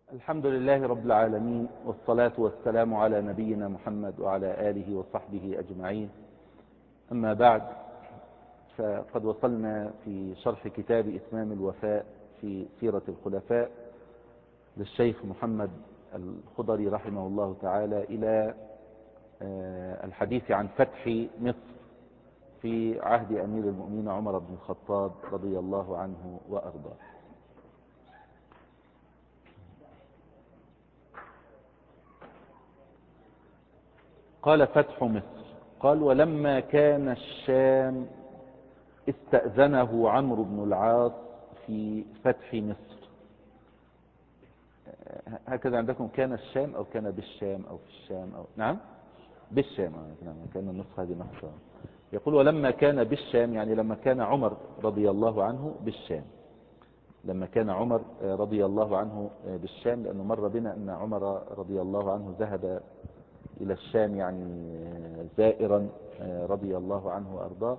الحمد لله رب العالمين، والصلاة والسلام على نبينا محمد وعلى آله وصحبه أجمعين. أما بعد، فقد وصلنا في شرح كتاب إتمام الوفاء في سيرة الخلفاء للشيخ محمد الخضري رحمه الله تعالى إلى الحديث عن فتح مصر في عهد أمير المؤمنين عمر بن الخطاب رضي الله عنه وأرضاه. قال: فتح مصر. قال: ولما كان الشام استأذنه عمرو بن العاص في فتح مصر. هكذا عندكم كان الشام أو كان بالشام أو في الشام أو نعم بالشام. نعم، كان النسخة هذه نسخة. يقول: ولما كان بالشام، يعني لما كان عمر رضي الله عنه بالشام. لما كان عمر رضي الله عنه بالشام، لأنه مر بنا أن عمر رضي الله عنه ذهب إلى الشام يعني زائرا رضي الله عنه وأرضاه،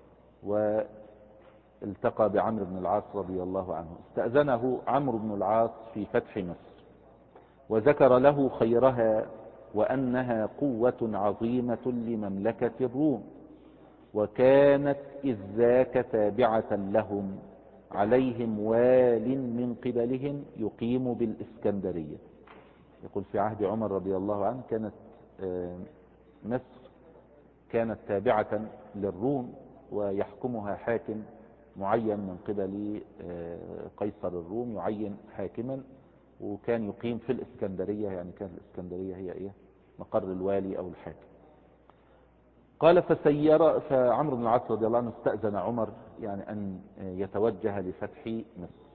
والتقى بعمرو بن العاص رضي الله عنه. استأذنه عمرو بن العاص في فتح مصر، وذكر له خيرها وأنها قوة عظيمة لمملكة الروم، وكانت إذ ذاك تابعة لهم، عليهم وال من قبلهم يقيم بالإسكندرية. يقول: في عهد عمر رضي الله عنه كانت مصر كانت تابعة للروم، ويحكمها حاكم معين من قبل قيصر الروم، يعين حاكما، وكان يقيم في الإسكندرية. يعني كانت الإسكندرية هي مقر الوالي أو الحاكم. قال: فعمرو بن العاص رضي الله عنه استأذن عمر يعني أن يتوجه لفتح مصر.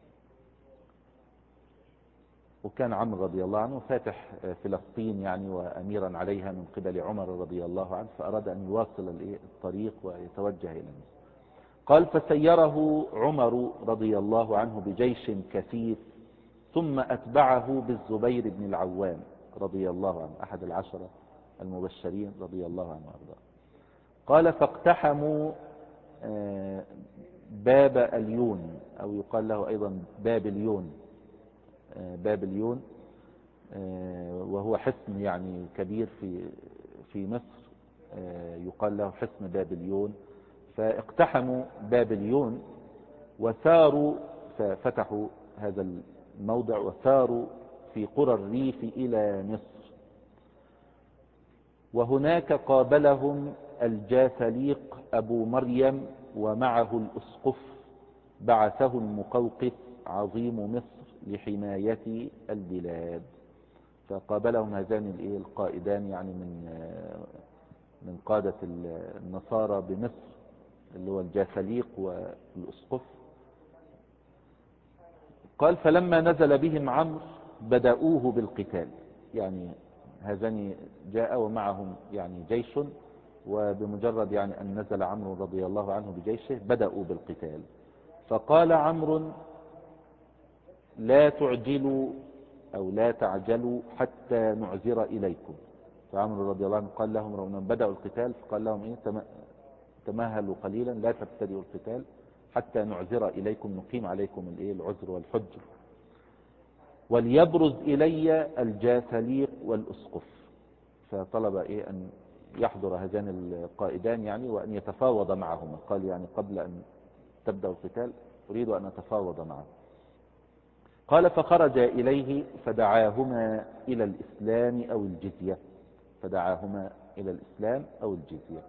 وكان عمرو رضي الله عنه فاتح فلسطين يعني وأميرا عليها من قبل عمر رضي الله عنه، فأراد أن يواصل الطريق ويتوجه إلى مصر. قال: فسيره عمر رضي الله عنه بجيش كثير، ثم أتبعه بالزبير بن العوام رضي الله عنه، أحد العشرة المبشرين رضي الله عنه وأرضاه. قال: فاقتحموا باب اليون، أو يقال له أيضا باب اليون. باب اليون وهو حصن يعني كبير في مصر، يقال له حصن باب اليون. فاقتحموا باب اليون وساروا، ففتحوا هذا الموضع وساروا في قرى الريف إلى مصر. وهناك قابلهم الجاثليق أبو مريم، ومعه الأسقف بعثه المقوقس عظيم مصر لحماية البلاد. فقابلهم هذان القائدان يعني من قادة النصارى بمصر، اللي هو الجاثليق والأسقف. قال: فلما نزل بهم عمرو بدأوه بالقتال. يعني هذان جاء ومعهم يعني جيش، وبمجرد يعني أن نزل عمرو رضي الله عنه بجيشه بدأوا بالقتال. فقال عمرو: لا تعجلوا أو لا تعجلوا حتى نعذر إليكم. فعمرو رضي الله عنه قال لهم لما بدأوا القتال، فقال لهم: تمهلوا قليلا، لا تبتدئوا القتال حتى نعذر إليكم، نقيم عليكم العذر والحج، وليبرز إلي الجاثليق والأسقف. فطلب أن يحضر هذان القائدان يعني، وأن يتفاوض معهما. قال: يعني قبل أن تبدأ القتال أريد أن أتفاوض معه. قال: فخرج إليه فدعاهما إلى الإسلام أو الجزية. فدعاهما إلى الإسلام أو الجزية،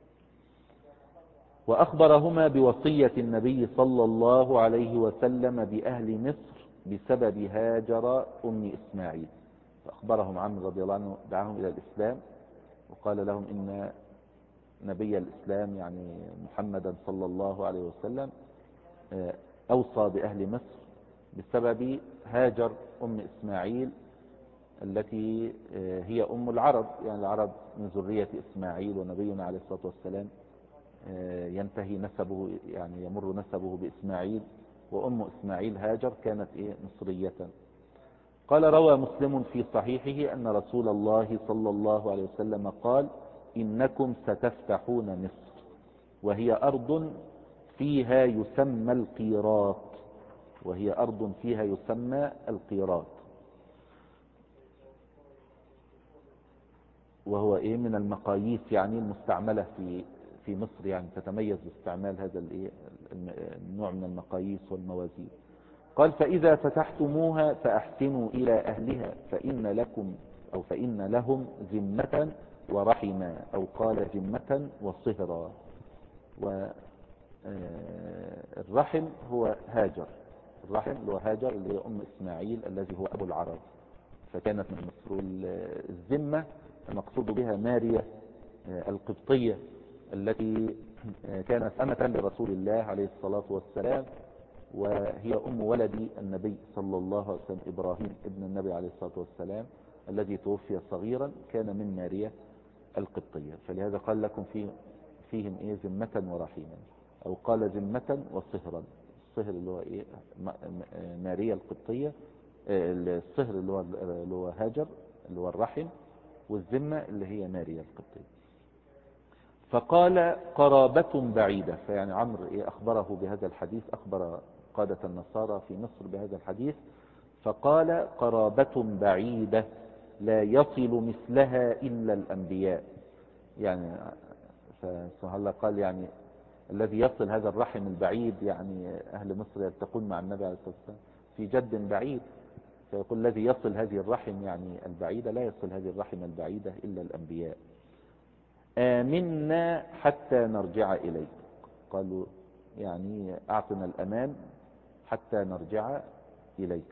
وأخبرهما بوصية النبي صلى الله عليه وسلم بأهل مصر بسبب هاجر أم إسماعيل. فأخبرهم عمرو رضي الله عنه، دعاهم إلى الإسلام، وقال لهم إن نبي الإسلام يعني محمدا صلى الله عليه وسلم أوصى بأهل مصر بسبب هاجر أم إسماعيل، التي هي أم العرب. يعني العرب من ذرية إسماعيل، ونبينا عليه الصلاة والسلام ينتهي نسبه يعني يمر نسبه بإسماعيل، وأم إسماعيل هاجر كانت مصرية. قال: روى مسلم في صحيحه أن رسول الله صلى الله عليه وسلم قال: إنكم ستفتحون مصر، وهي أرض فيها يسمى القيراط. وهي أرض فيها يسمى القيراط. وهو ايه من المقاييس يعني المستعملة في مصر، يعني تتميز باستعمال هذا الايه النوع من المقاييس والموازين. قال فإذا فتحتموها فأحسنوا إلى أهلها فإن لكم أو فإن لهم ذمة ورحما، أو قال ذمة وصهرا. والرحم هو هاجر، الرحم اللي هو هاجر اللي هي أم إسماعيل الذي هو أبو العرب، فكانت من مصر. والذمة المقصود بها ماريا القبطية التي كانت أمة لرسول الله عليه الصلاة والسلام، وهي أم ولد النبي صلى الله عليه وسلم إبراهيم ابن النبي عليه الصلاة والسلام الذي توفي صغيرا، كان من ماريا القبطية. فلهذا قال لكم فيهم إيه ذمة ورحيما، أو قال ذمة وصهرا. الصهر اللي هو إيه ماريا القبطية، الصهر اللي هو هاجر اللي هو الرحم، والذمة اللي هي ماريا القبطية. فقال قرابة بعيدة، فيعني عمرو إيه أخبره بهذا الحديث، أخبر قادة النصارى في مصر بهذا الحديث. فقال قرابة بعيدة لا يصل مثلها إلا الأنبياء. يعني سبحان الله، قال يعني الذي يصل هذا الرحم البعيد، يعني أهل مصر يلتقون مع النبي عليه الصلاة والسلام في جد بعيد، فيقول الذي يصل هذه الرحم يعني البعيدة لا يصل هذه الرحم البعيدة إلا الأنبياء. آمنا حتى نرجع إليك، قالوا يعني أعطنا الأمان حتى نرجع إليك.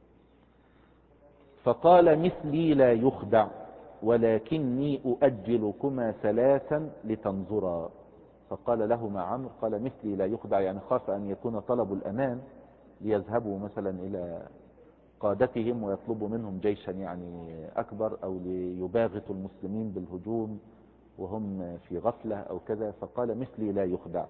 فقال مثلي لا يخدع ولكني أؤجلكما ثلاثا لتنظرا. فقال لهما عمرو قال مثلي لا يخدع، يعني خاف أن يكون طلب الأمان ليذهبوا مثلا إلى قادتهم ويطلبوا منهم جيشا يعني أكبر، أو ليباغتوا المسلمين بالهجوم وهم في غفلة أو كذا. فقال مثلي لا يخدع،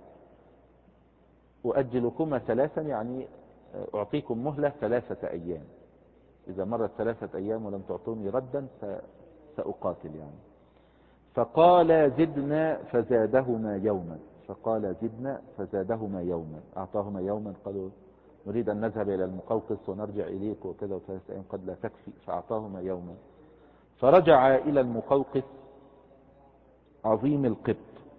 أؤجلكما ثلاثا يعني أعطيكم مهلة 3 أيام، إذا مرت 3 أيام ولم تعطوني ردا سأقاتل يعني. فقال زدنا فزادهما يوما، فقال زدنا فزادهما يوما، أعطاهما يوما. قالوا نريد أن نذهب إلى المقوقس ونرجع إليك وكذا، و3 أيام قد لا تكفي، فأعطاهما يوما. فرجع إلى المقوقس عظيم القبط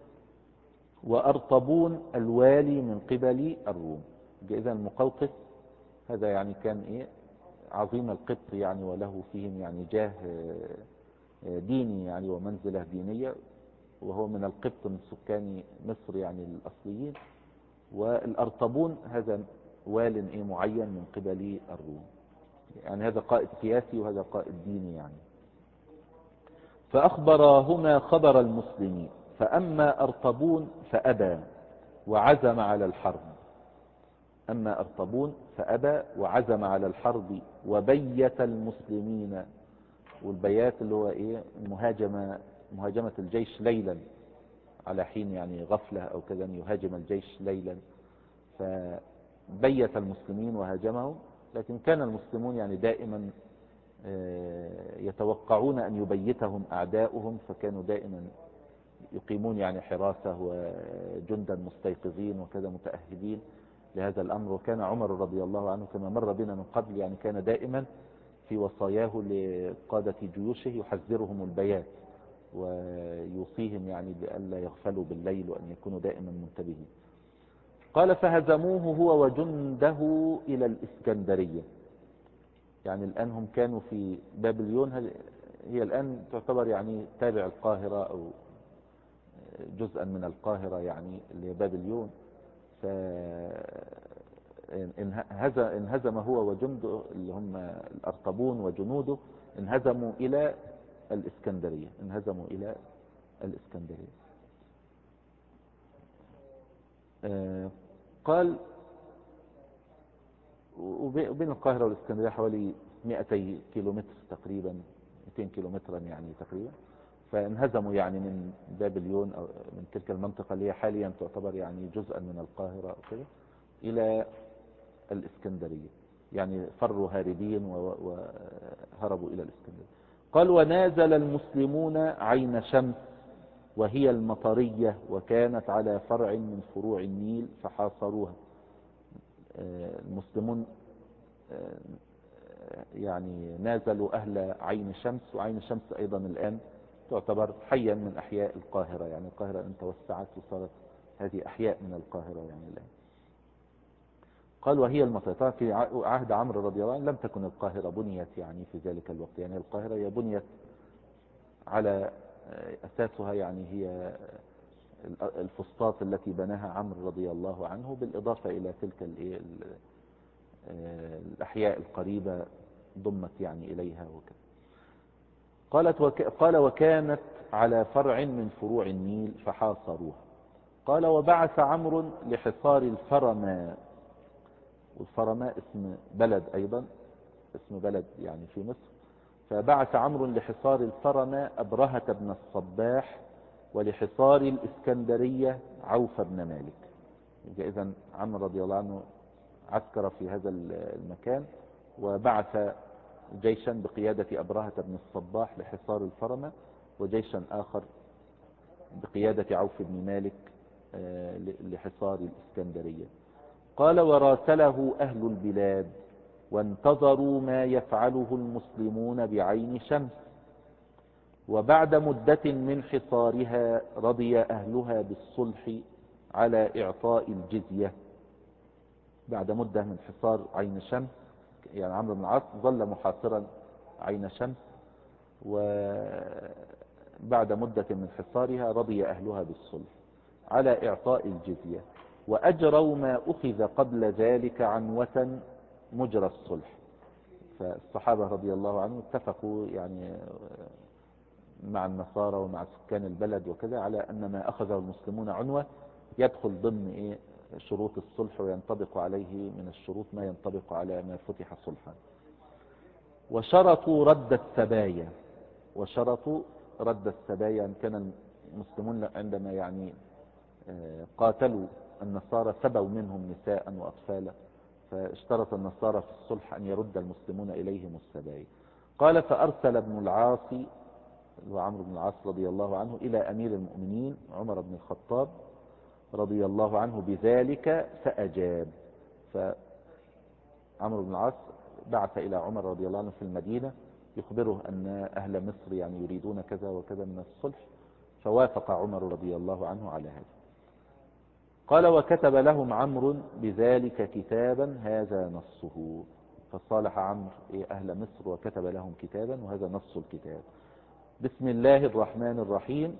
وأرطبون الوالي من قبل الروم. إذا المقوقس هذا يعني كان إيه عظيم القبط يعني، وله فيهم يعني جاه ديني يعني ومنزلة دينية، وهو من القبط من سكان مصر يعني الأصليين. والأرطبون هذا وال إيه معين من قبل الروم، يعني هذا قائد سياسي وهذا قائد ديني يعني. فأخبراهما خبر المسلمين، فأما أرطبون فأبى وعزم على الحرب. أما أرطبون فأبى وعزم على الحرب وبيت المسلمين. والبيات اللي هو إيه مهاجمة الجيش ليلا على حين يعني غفلة أو كذا، يهاجم الجيش ليلا. فبيت المسلمين وهاجمهم، لكن كان المسلمون يعني دائما يتوقعون أن يبيتهم أعداؤهم، فكانوا دائما يقيمون يعني حراسة وجندا مستيقظين وكذا متأهبين لهذا الأمر. وكان عمر رضي الله عنه كما مر بنا من قبل يعني كان دائما في وصاياه لقادة جيوشه يحذرهم البيات ويوصيهم يعني بألا يغفلوا بالليل وأن يكونوا دائما منتبهين. قال فهزموه هو وجنده إلى الإسكندرية. يعني الآن هم كانوا في بابليون، هي الآن تعتبر يعني تابع القاهرة أو جزءا من القاهرة يعني اللي هي بابليون. انهزم هو وجنده اللي هم الأرطبون وجنوده، انهزموا إلى الإسكندرية، انهزموا إلى الإسكندرية. قال وبين القاهرة والإسكندرية حوالي 200 كيلومتر تقريبا، 200 كيلومترا يعني تقريبا. فانهزموا يعني من بابليون أو من تلك المنطقة اللي هي حاليا تعتبر يعني جزءا من القاهرة أو كده إلى الإسكندرية، يعني فروا هاربين وهربوا إلى الإسكندرية. قال ونازل المسلمون عين شمس وهي المطرية، وكانت على فرع من فروع النيل فحاصروها. المسلمون يعني نازلوا أهل عين شمس، وعين شمس أيضا الآن تعتبر حيا من أحياء القاهرة، يعني القاهرة أن توسعت وصارت هذه أحياء من القاهرة يعني الآن. قال وهي المطار. في عهد عمرو رضي الله عنه لم تكن القاهرة بنيت يعني في ذلك الوقت، يعني القاهرة هي بنيت على أساسها يعني هي الفسطاط التي بناها عمرو رضي الله عنه، بالإضافة إلى تلك الأحياء القريبة ضمت يعني إليها وكذا. قال وكانت على فرع من فروع النيل فحاصروها. قال وبعث عمرو لحصار الفرماء، والفرماء اسم بلد أيضا، اسم بلد يعني في مصر. فبعث عمرو لحصار الفرماء أبرهة بن الصباح، ولحصار الإسكندرية عوف بن مالك. إذن عمرو رضي الله عنه عسكر في هذا المكان، وبعث جيشا بقيادة أبرهة بن الصباح لحصار الفرماء، وجيشا آخر بقيادة عوف بن مالك لحصار الإسكندرية. قال وراسله أهل البلاد وانتظروا ما يفعله المسلمون بعين شمس. وبعد مدة من حصارها رضي أهلها بالصلح على إعطاء الجزية. بعد مدة من حصار عين شمس، يعني عمرو بن العاص ظل محاصرا عين شمس، وبعد مدة من حصارها رضي أهلها بالصلح على إعطاء الجزية، وأجروا ما أخذ قبل ذلك عنوة مجرى الصلح. فالصحابة رضي الله عنهم اتفقوا يعني مع النصارى ومع سكان البلد وكذا على أن ما أخذه المسلمون عنوة يدخل ضمن شروط الصلح، وينطبق عليه من الشروط ما ينطبق على ما فتح صلحا. وشرطوا رد السبايا، وشرطوا رد السبايا. أن كان المسلمون عندما يعني قاتلوا النصارى سبوا منهم نساء وأطفالا، فاشترط النصارى في الصلح أن يرد المسلمون إليهم السبايا. قال فأرسل ابن العاص وعمرو بن العاص رضي الله عنه إلى أمير المؤمنين عمر بن الخطاب رضي الله عنه بذلك فأجاب. فعمرو بن العاص بعث إلى عمر رضي الله عنه في المدينة يخبره أن أهل مصر يعني يريدون كذا وكذا من الصلح، فوافق عمر رضي الله عنه على هذا. قال وكتب لهم عمرو بذلك كتابا هذا نصه. فصالح عمرو أهل مصر وكتب لهم كتابا، وهذا نص الكتاب: بسم الله الرحمن الرحيم.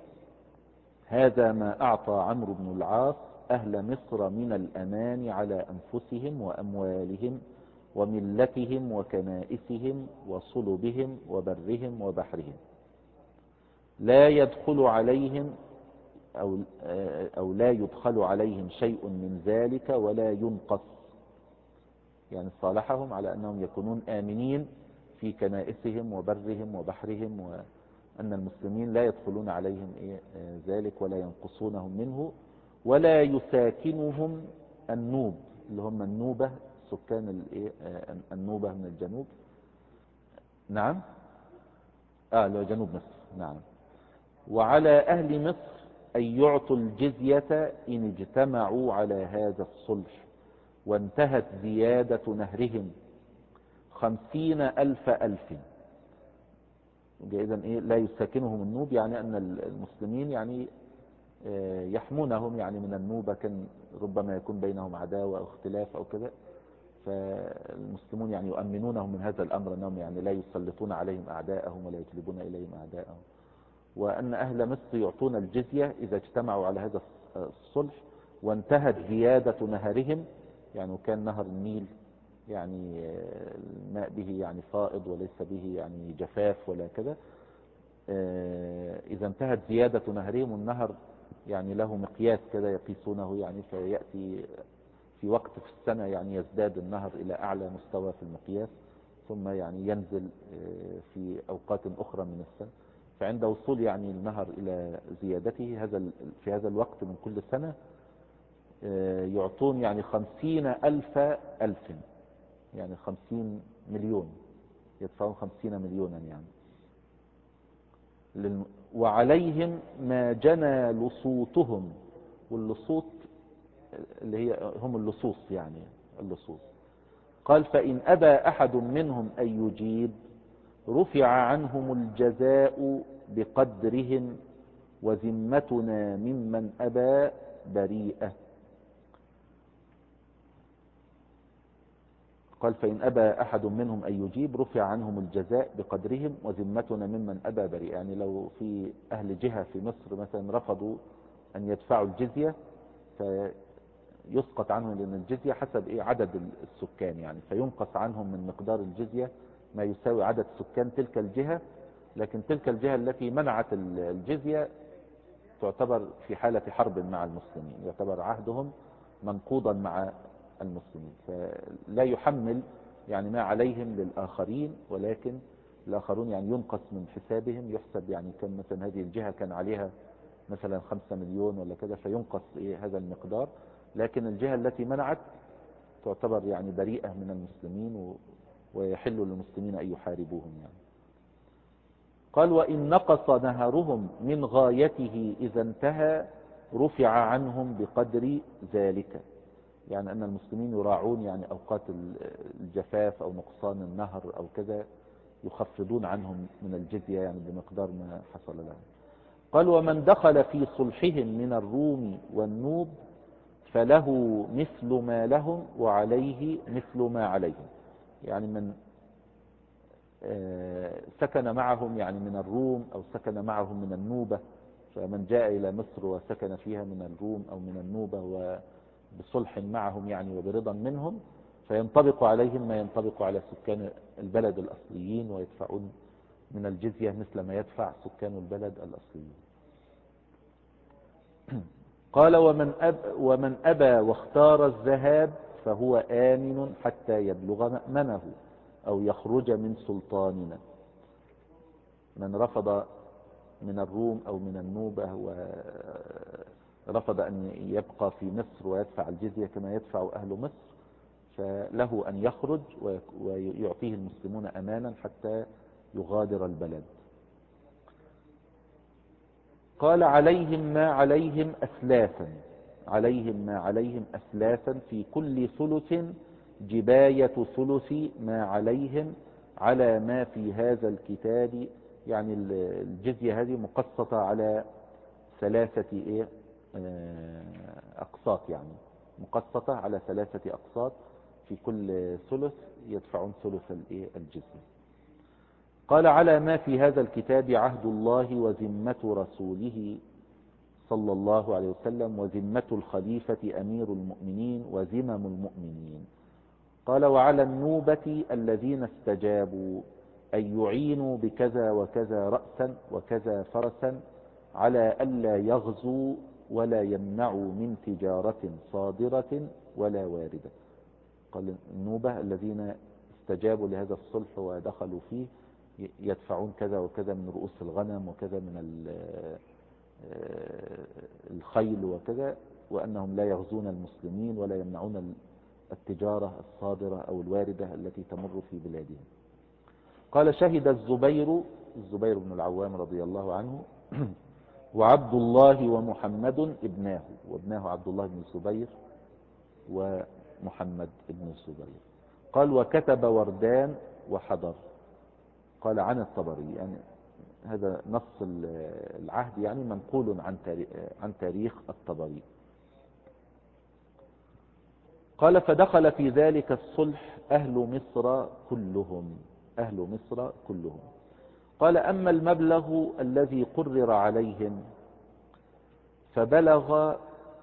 هذا ما أعطى عمرو بن العاص أهل مصر من الأمان على أنفسهم وأموالهم وملتهم وكنائسهم وصلبهم وبرهم وبحرهم، لا يدخل عليهم أو لا يدخل عليهم شيء من ذلك ولا ينقص. يعني صالحهم على أنهم يكونون آمنين في كنائسهم وبرهم وبحرهم، وأن المسلمين لا يدخلون عليهم ذلك ولا ينقصونهم منه، ولا يساكنهم النوب، اللي هم النوبة، سكان النوبة من الجنوب. نعم، اللي هو جنوب مصر. نعم. وعلى أهل مصر أن يعطوا الجزية إن اجتمعوا على هذا الصلح، وانتهت زيادة نهرهم 50,000 ألف. إذن لا يساكنهم النوب، يعني أن المسلمين يعني يحمونهم يعني من النوبة، كان ربما يكون بينهم عداوة أو اختلاف أو كذا، فالمسلمون يعني يؤمنونهم من هذا الأمر، أنهم يعني لا يسلطون عليهم أعداءهم ولا يجلبون إليهم أعداءهم. وأن أهل مصر يعطون الجزية إذا اجتمعوا على هذا الصلح، وانتهت زيادة نهرهم، يعني كان نهر النيل يعني الماء به يعني فائض وليس به يعني جفاف ولا كذا. إذا انتهت زيادة نهرهم، النهر يعني له مقياس كذا يقيسونه، يعني فيأتي في وقت في السنة يعني يزداد النهر إلى أعلى مستوى في المقياس، ثم يعني ينزل في أوقات أخرى من السنة. فعند وصول يعني النهر إلى زيادته في هذا الوقت من كل سنة يعطون يعني 50,000 ألف، يعني 50 مليون، يدفعون 50 مليونا يعني. وعليهم ما جنى لصوتهم، واللصوت اللي هي هم اللصوص، يعني اللصوص. قال فإن أبى أحد منهم أن يجيب رفع عنهم الجزاء بقدرهم وذمتنا ممن أبى بريئة. قال فإن أبى أحد منهم أن يجيب رفع عنهم الجزاء بقدرهم وذمتنا ممن أبى بريئة. يعني لو في أهل جهة في مصر مثلا رفضوا أن يدفعوا الجزية فيسقط عنهم، لأن الجزية حسب عدد السكان، يعني فينقص عنهم من مقدار الجزية ما يساوي عدد سكان تلك الجهة. لكن تلك الجهة التي منعت الجزية تعتبر في حالة حرب مع المسلمين، يعتبر عهدهم منقوضا مع المسلمين، فلا يحمل يعني ما عليهم للآخرين، ولكن الآخرون يعني ينقص من حسابهم، يحسب يعني كم مثلا هذه الجهة كان عليها مثلا 5 مليون ولا كذا، فينقص هذا المقدار. لكن الجهة التي منعت تعتبر يعني بريئة من المسلمين ويحل للمسلمين أن يحاربوهم يعني. قال وإن نقص نهرهم من غايته إذا انتهى رفع عنهم بقدر ذلك. يعني أن المسلمين يراعون يعني أوقات الجفاف أو نقصان النهر أو كذا، يخفضون عنهم من الجزية يعني بمقدار ما حصل لهم. قال ومن دخل في صلحهم من الروم والنوب فله مثل ما لهم وعليه مثل ما عليهم. يعني من سكن معهم يعني من الروم أو سكن معهم من النوبة، فمن جاء إلى مصر وسكن فيها من الروم أو من النوبة وبصلح معهم يعني وبرضا منهم، فينطبق عليهم ما ينطبق على سكان البلد الأصليين، ويدفعون من الجزية مثل ما يدفع سكان البلد الأصليين. قال ومن أبى واختار الذهاب فهو آمن حتى يبلغ مأمنه أو يخرج من سلطاننا. من رفض من الروم أو من النوبة ورفض أن يبقى في مصر ويدفع الجزية كما يدفع أهل مصر، فله أن يخرج ويعطيه المسلمون أمانا حتى يغادر البلد. قال عليهم ما عليهم أسلافا، عليهم ما عليهم أسلافا في كل ثلث جباية ثلث ما عليهم على ما في هذا الكتاب. يعني الجزية هذه مقسطة على 3 أقساط، يعني مقسطة على 3 أقساط، في كل ثلث يدفعون ثلث الجزية. قال على ما في هذا الكتاب عهد الله وذمة رسوله صلى الله عليه وسلم وذمة الخليفة أمير المؤمنين وذمم المؤمنين. قال وعلى النوبة الذين استجابوا أن يعينوا بكذا وكذا رأسا وكذا فرسا على ألا يغزوا ولا يمنعوا من تجارة صادرة ولا واردة. قال النوبة الذين استجابوا لهذا الصلح ودخلوا فيه يدفعون كذا وكذا من رؤوس الغنم وكذا من الخيل وكذا، وأنهم لا يغزون المسلمين ولا يمنعون التجارة الصادرة أو الواردة التي تمر في بلادهم. قال شهد الزبير بن العوام رضي الله عنه وعبد الله ومحمد ابناه، وابناه عبد الله بن الزبير ومحمد بن الزبير. قال وكتب وردان وحضر. قال عن الطبري، يعني هذا نص العهد يعني منقول عن تاريخ الطبري. قال فدخل في ذلك الصلح أهل مصر كلهم، أهل مصر كلهم. قال أما المبلغ الذي قرر عليهم فبلغ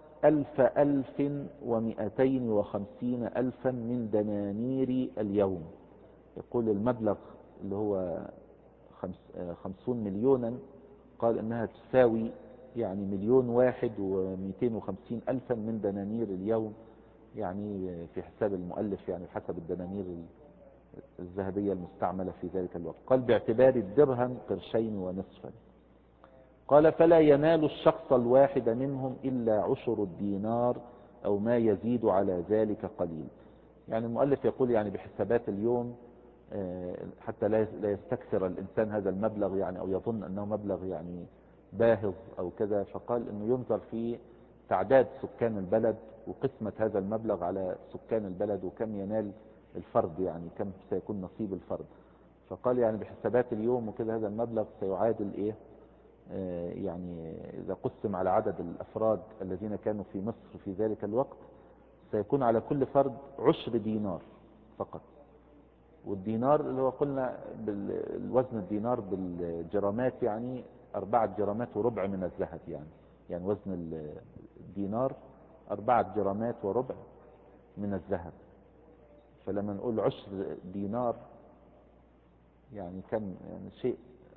1250 ألفا من دنانير اليوم. يقول المبلغ اللي هو 50 مليونا، قال انها تساوي يعني 1,1,250 ألفا من دنانير اليوم، يعني في حساب المؤلف يعني حسب الدنانير الذهبية المستعملة في ذلك الوقت. قال باعتبار الدرهم قرشين ونصفا. قال فلا ينال الشخص الواحد منهم إلا عشر الدينار أو ما يزيد على ذلك قليل. يعني المؤلف يقول يعني بحسابات اليوم حتى لا يستكثر الإنسان هذا المبلغ يعني أو يظن أنه مبلغ يعني باهظ أو كذا، فقال أنه ينظر في تعداد سكان البلد وقسمة هذا المبلغ على سكان البلد وكم ينال الفرد، يعني كم سيكون نصيب الفرد. فقال يعني بحسابات اليوم وكذا هذا المبلغ سيعادل يعني إذا قسم على عدد الأفراد الذين كانوا في مصر في ذلك الوقت سيكون على كل فرد 10 دينار فقط. والدينار اللي هو قلنا بالوزن الدينار بالجرامات يعني 4 جرامات وربع من الذهب يعني وزن الدينار 4 جرامات وربع من الذهب. فلما نقول 10 دينار يعني كم يعني شيء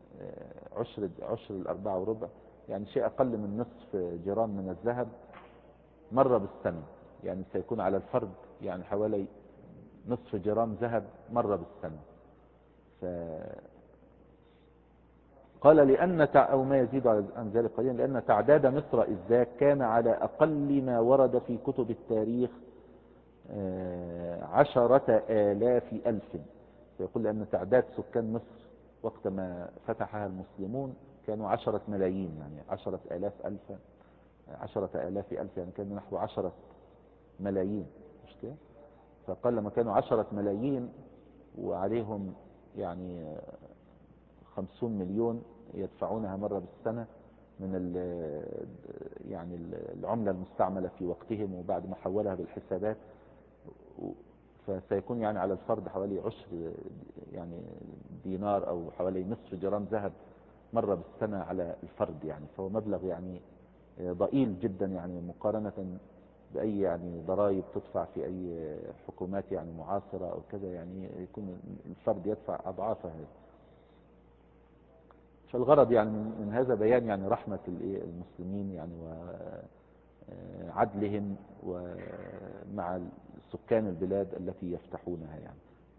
10 الأربعة وربع يعني شيء أقل من نصف جرام من الذهب مرة بالسنة. يعني سيكون على الفرد يعني حوالي نصف جرام ذهب مرة بالسنة. قال لأن أو ما يزيد عن ذلك قليلا، لأن تعداد مصر إذ ذاك كان على أقل ما ورد في كتب التاريخ 10,000 ألف. فيقول لأن تعداد سكان مصر وقت ما فتحها المسلمون كانوا 10 ملايين، يعني 10,000 ألف 10,000 ألف يعني كانوا نحو 10 ملايين، مش كده؟ فقال لما كانوا 10 ملايين وعليهم يعني 50 مليون يدفعونها مرة بالسنة من يعني العملة المستعملة في وقتهم، وبعد ما حولها بالحسابات فسيكون يعني على الفرد حوالي 10 يعني دينار أو حوالي نصف جرام ذهب مرة بالسنة على الفرد. يعني فهو مبلغ يعني ضئيل جدا يعني مقارنة بأي يعني ضرائب تدفع في أي حكومات يعني معاصرة أو كذا، يعني يكون الفرد يدفع أضعاف هذا. فالغرض يعني من هذا بيان يعني رحمة المسلمين يعني وعدلهم ومع سكان البلاد التي يفتحونها يعني.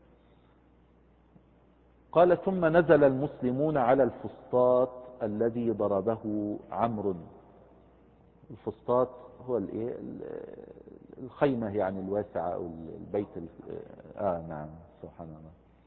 قال ثم نزل المسلمون على الفسطاط الذي ضربه عمرو. الفسطاط هو الخيمة يعني الواسعة أو البيت نعم سبحان الله.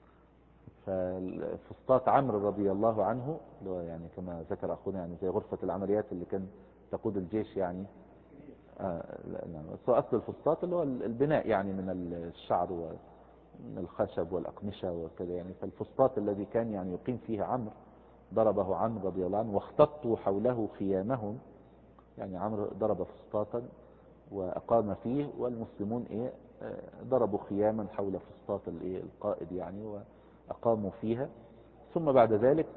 فالفسطاط عمرو رضي الله عنه اللي هو يعني كما ذكر أخونا يعني زي غرفة العمليات اللي كان تقود الجيش يعني. نعم. أصل الفسطاط اللي هو البناء يعني من الشعر ومن الخشب والأقمشة وكذا يعني. فالفسطاط الذي كان يعني يقيم فيه عمرو ضربه عمرو رضي الله عنه واختطوا حوله خيامهم. يعني عمرو ضرب فسطاطا وأقام فيه، والمسلمون ضربوا خياما حول فسطاط القائد يعني وأقاموا فيها. ثم بعد ذلك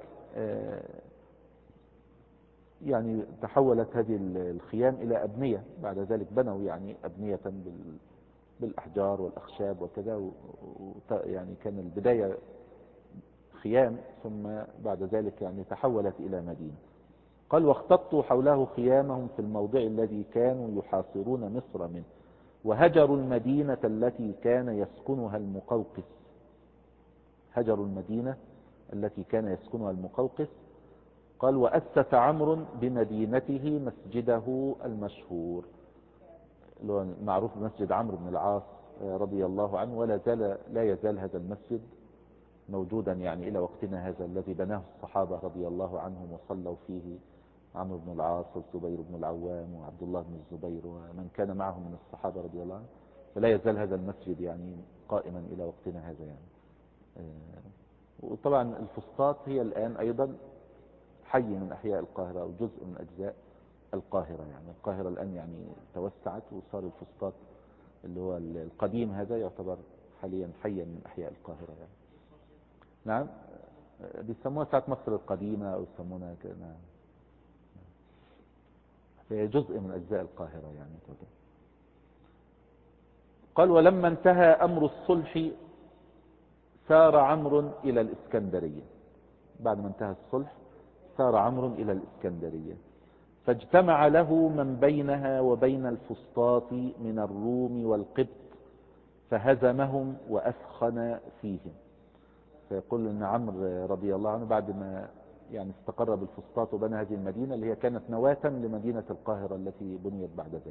يعني تحولت هذه الخيام إلى أبنية. بعد ذلك بنوا يعني أبنية بالأحجار والأخشاب وكذا، يعني كان البداية خيام ثم بعد ذلك يعني تحولت إلى مدينة. قال واختطوا حوله خيامهم في الموضع الذي كانوا يحاصرون مصر منه، وهجروا المدينة التي كان يسكنها المقوقس. هجروا المدينة التي كان يسكنها المقوقس. قال وأسس عمرو بمدينته مسجده المشهور اللي هو معروف بمسجد عمرو بن العاص رضي الله عنه، لا يزال هذا المسجد موجودا يعني إلى وقتنا هذا، الذي بناه الصحابة رضي الله عنهم وصلوا فيه عمرو بن العاص والزبير بن العوام وعبد الله بن الزبير ومن كان معهم من الصحابة رضي الله عنهم. فلا يزال هذا المسجد يعني قائما إلى وقتنا هذا يعني. وطبعا الفسطاط هي الآن أيضا حي من أحياء القاهرة أو جزء من أجزاء القاهرة. يعني القاهرة الآن يعني توسعت وصار الفسطاط اللي هو القديم هذا يعتبر حاليا حيا من أحياء القاهرة يعني. نعم بيسموها ساعة مصر القديمة أو يسمونها نعم. هي جزء من أجزاء القاهرة يعني. قال ولما انتهى أمر الصلح سار عمرو إلى الإسكندرية. بعد ما انتهى الصلح سار عمرو إلى الإسكندرية، فاجتمع له من بينها وبين الفسطاط من الروم والقبط فهزمهم وأثخن فيهم. فيقول ان عمرو رضي الله عنه بعد ما يعني استقر بالفسطاط وبنى هذه المدينة اللي هي كانت نواة لمدينة القاهرة التي بنيت بعد ذلك،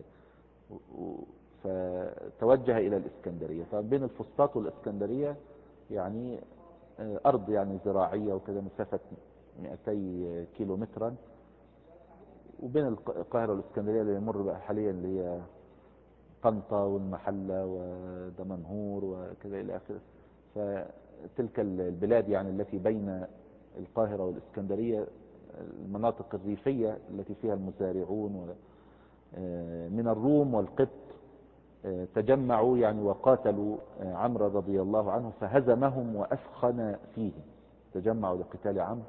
فتوجه إلى الإسكندرية. فبين الفسطاط والإسكندرية يعني أرض يعني زراعية وكذا مسافة 200 كيلو مترا، وبين القاهرة والإسكندرية اللي يمر بقى حاليا اللي هي طنطا والمحلة ودمنهور وكذا إلى آخره. فتلك البلاد يعني التي بين القاهرة والإسكندرية المناطق الريفية التي فيها المزارعون من الروم والقبط تجمعوا يعني وقاتلوا عمرو رضي الله عنه فهزمهم وأثخن فيهم. تجمعوا لقتال عمرو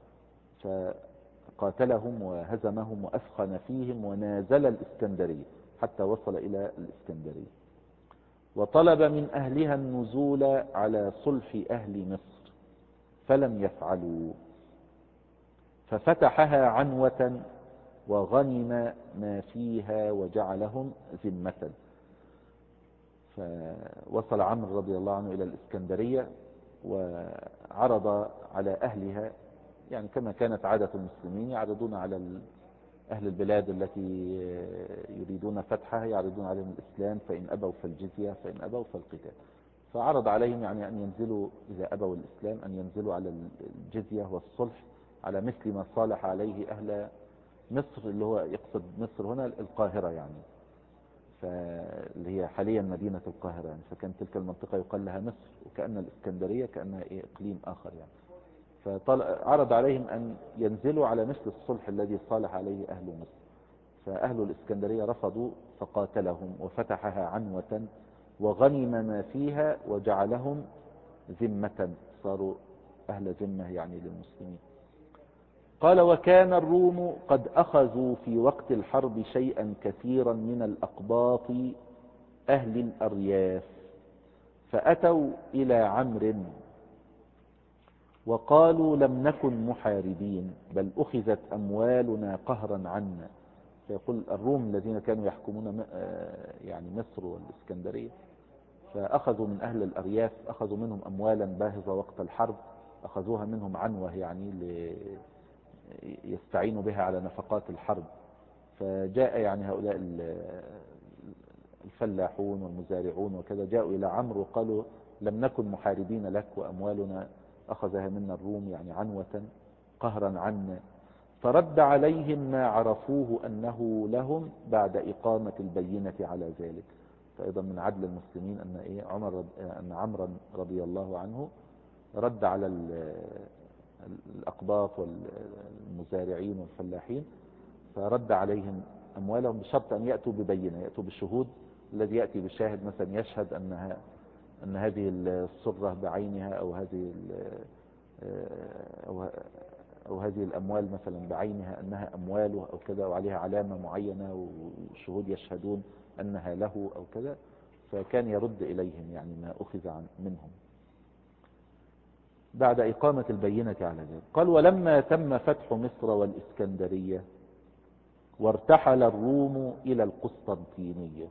فقاتلهم وهزمهم وأثخن فيهم ونازل الإسكندرية حتى وصل إلى الإسكندرية، وطلب من أهلها النزول على صلح أهل مصر فلم يفعلوا، ففتحها عنوة وغنم ما فيها وجعلهم ذمة. فوصل عمرو رضي الله عنه إلى الإسكندرية وعرض على أهلها، يعني كما كانت عادة المسلمين يعرضون على أهل البلاد التي يريدون فتحها، يعرضون عليهم الإسلام، فإن أبوا فالجزية، فإن أبوا فالقتال. فعرض عليهم يعني أن ينزلوا إذا أبوا الإسلام أن ينزلوا على الجزية والصلح على مثل ما صالح عليه أهل مصر، اللي هو يقصد مصر هنا القاهرة يعني، اللي هي حاليا مدينة القاهرة يعني. فكانت تلك المنطقة يقال لها مصر، وكأن الإسكندرية كأنها إقليم آخر يعني. فعرض عليهم أن ينزلوا على مثل الصلح الذي صالح عليه أهل مصر، فأهل الإسكندرية رفضوا فقاتلهم وفتحها عنوة وغنم ما فيها وجعلهم ذمة، صاروا أهل ذمة يعني للمسلمين. قال: وكان الروم قد أخذوا في وقت الحرب شيئا كثيرا من الأقباط أهل الأرياف، فأتوا إلى عمرو وقالوا: لم نكن محاربين بل أخذت أموالنا قهرا عنا. فيقول الروم الذين كانوا يحكمون يعني مصر والإسكندرية، فأخذوا من أهل الأرياف، أخذوا منهم أموالا باهظة وقت الحرب، أخذوها منهم عنوة يعني يستعينوا بها على نفقات الحرب. فجاء يعني هؤلاء الفلاحون والمزارعون وكذا جاءوا إلى عمرو وقالوا: لم نكن محاربين لك وأموالنا أخذها منا الروم يعني عنوة قهرا عنا. فرد عليهم ما عرفوه أنه لهم بعد إقامة البينة على ذلك. فأيضا من عدل المسلمين أن عمرو رضي الله عنه رد على الأقباط والمزارعين والفلاحين، فرد عليهم أموالهم بشرط أن يأتوا ببينة، يأتوا بالشهود. الذي يأتي بالشاهد مثلا يشهد أن هذه الصرة بعينها أو هذه الأموال مثلا بعينها أنها أمواله أو كذا، وعليها علامة معينة والشهود يشهدون أنها له أو كذا، فكان يرد إليهم يعني ما أخذ منهم بعد إقامة البينة على ذلك. قال: ولما تم فتح مصر والإسكندرية وارتحل الروم إلى القسطنطينية.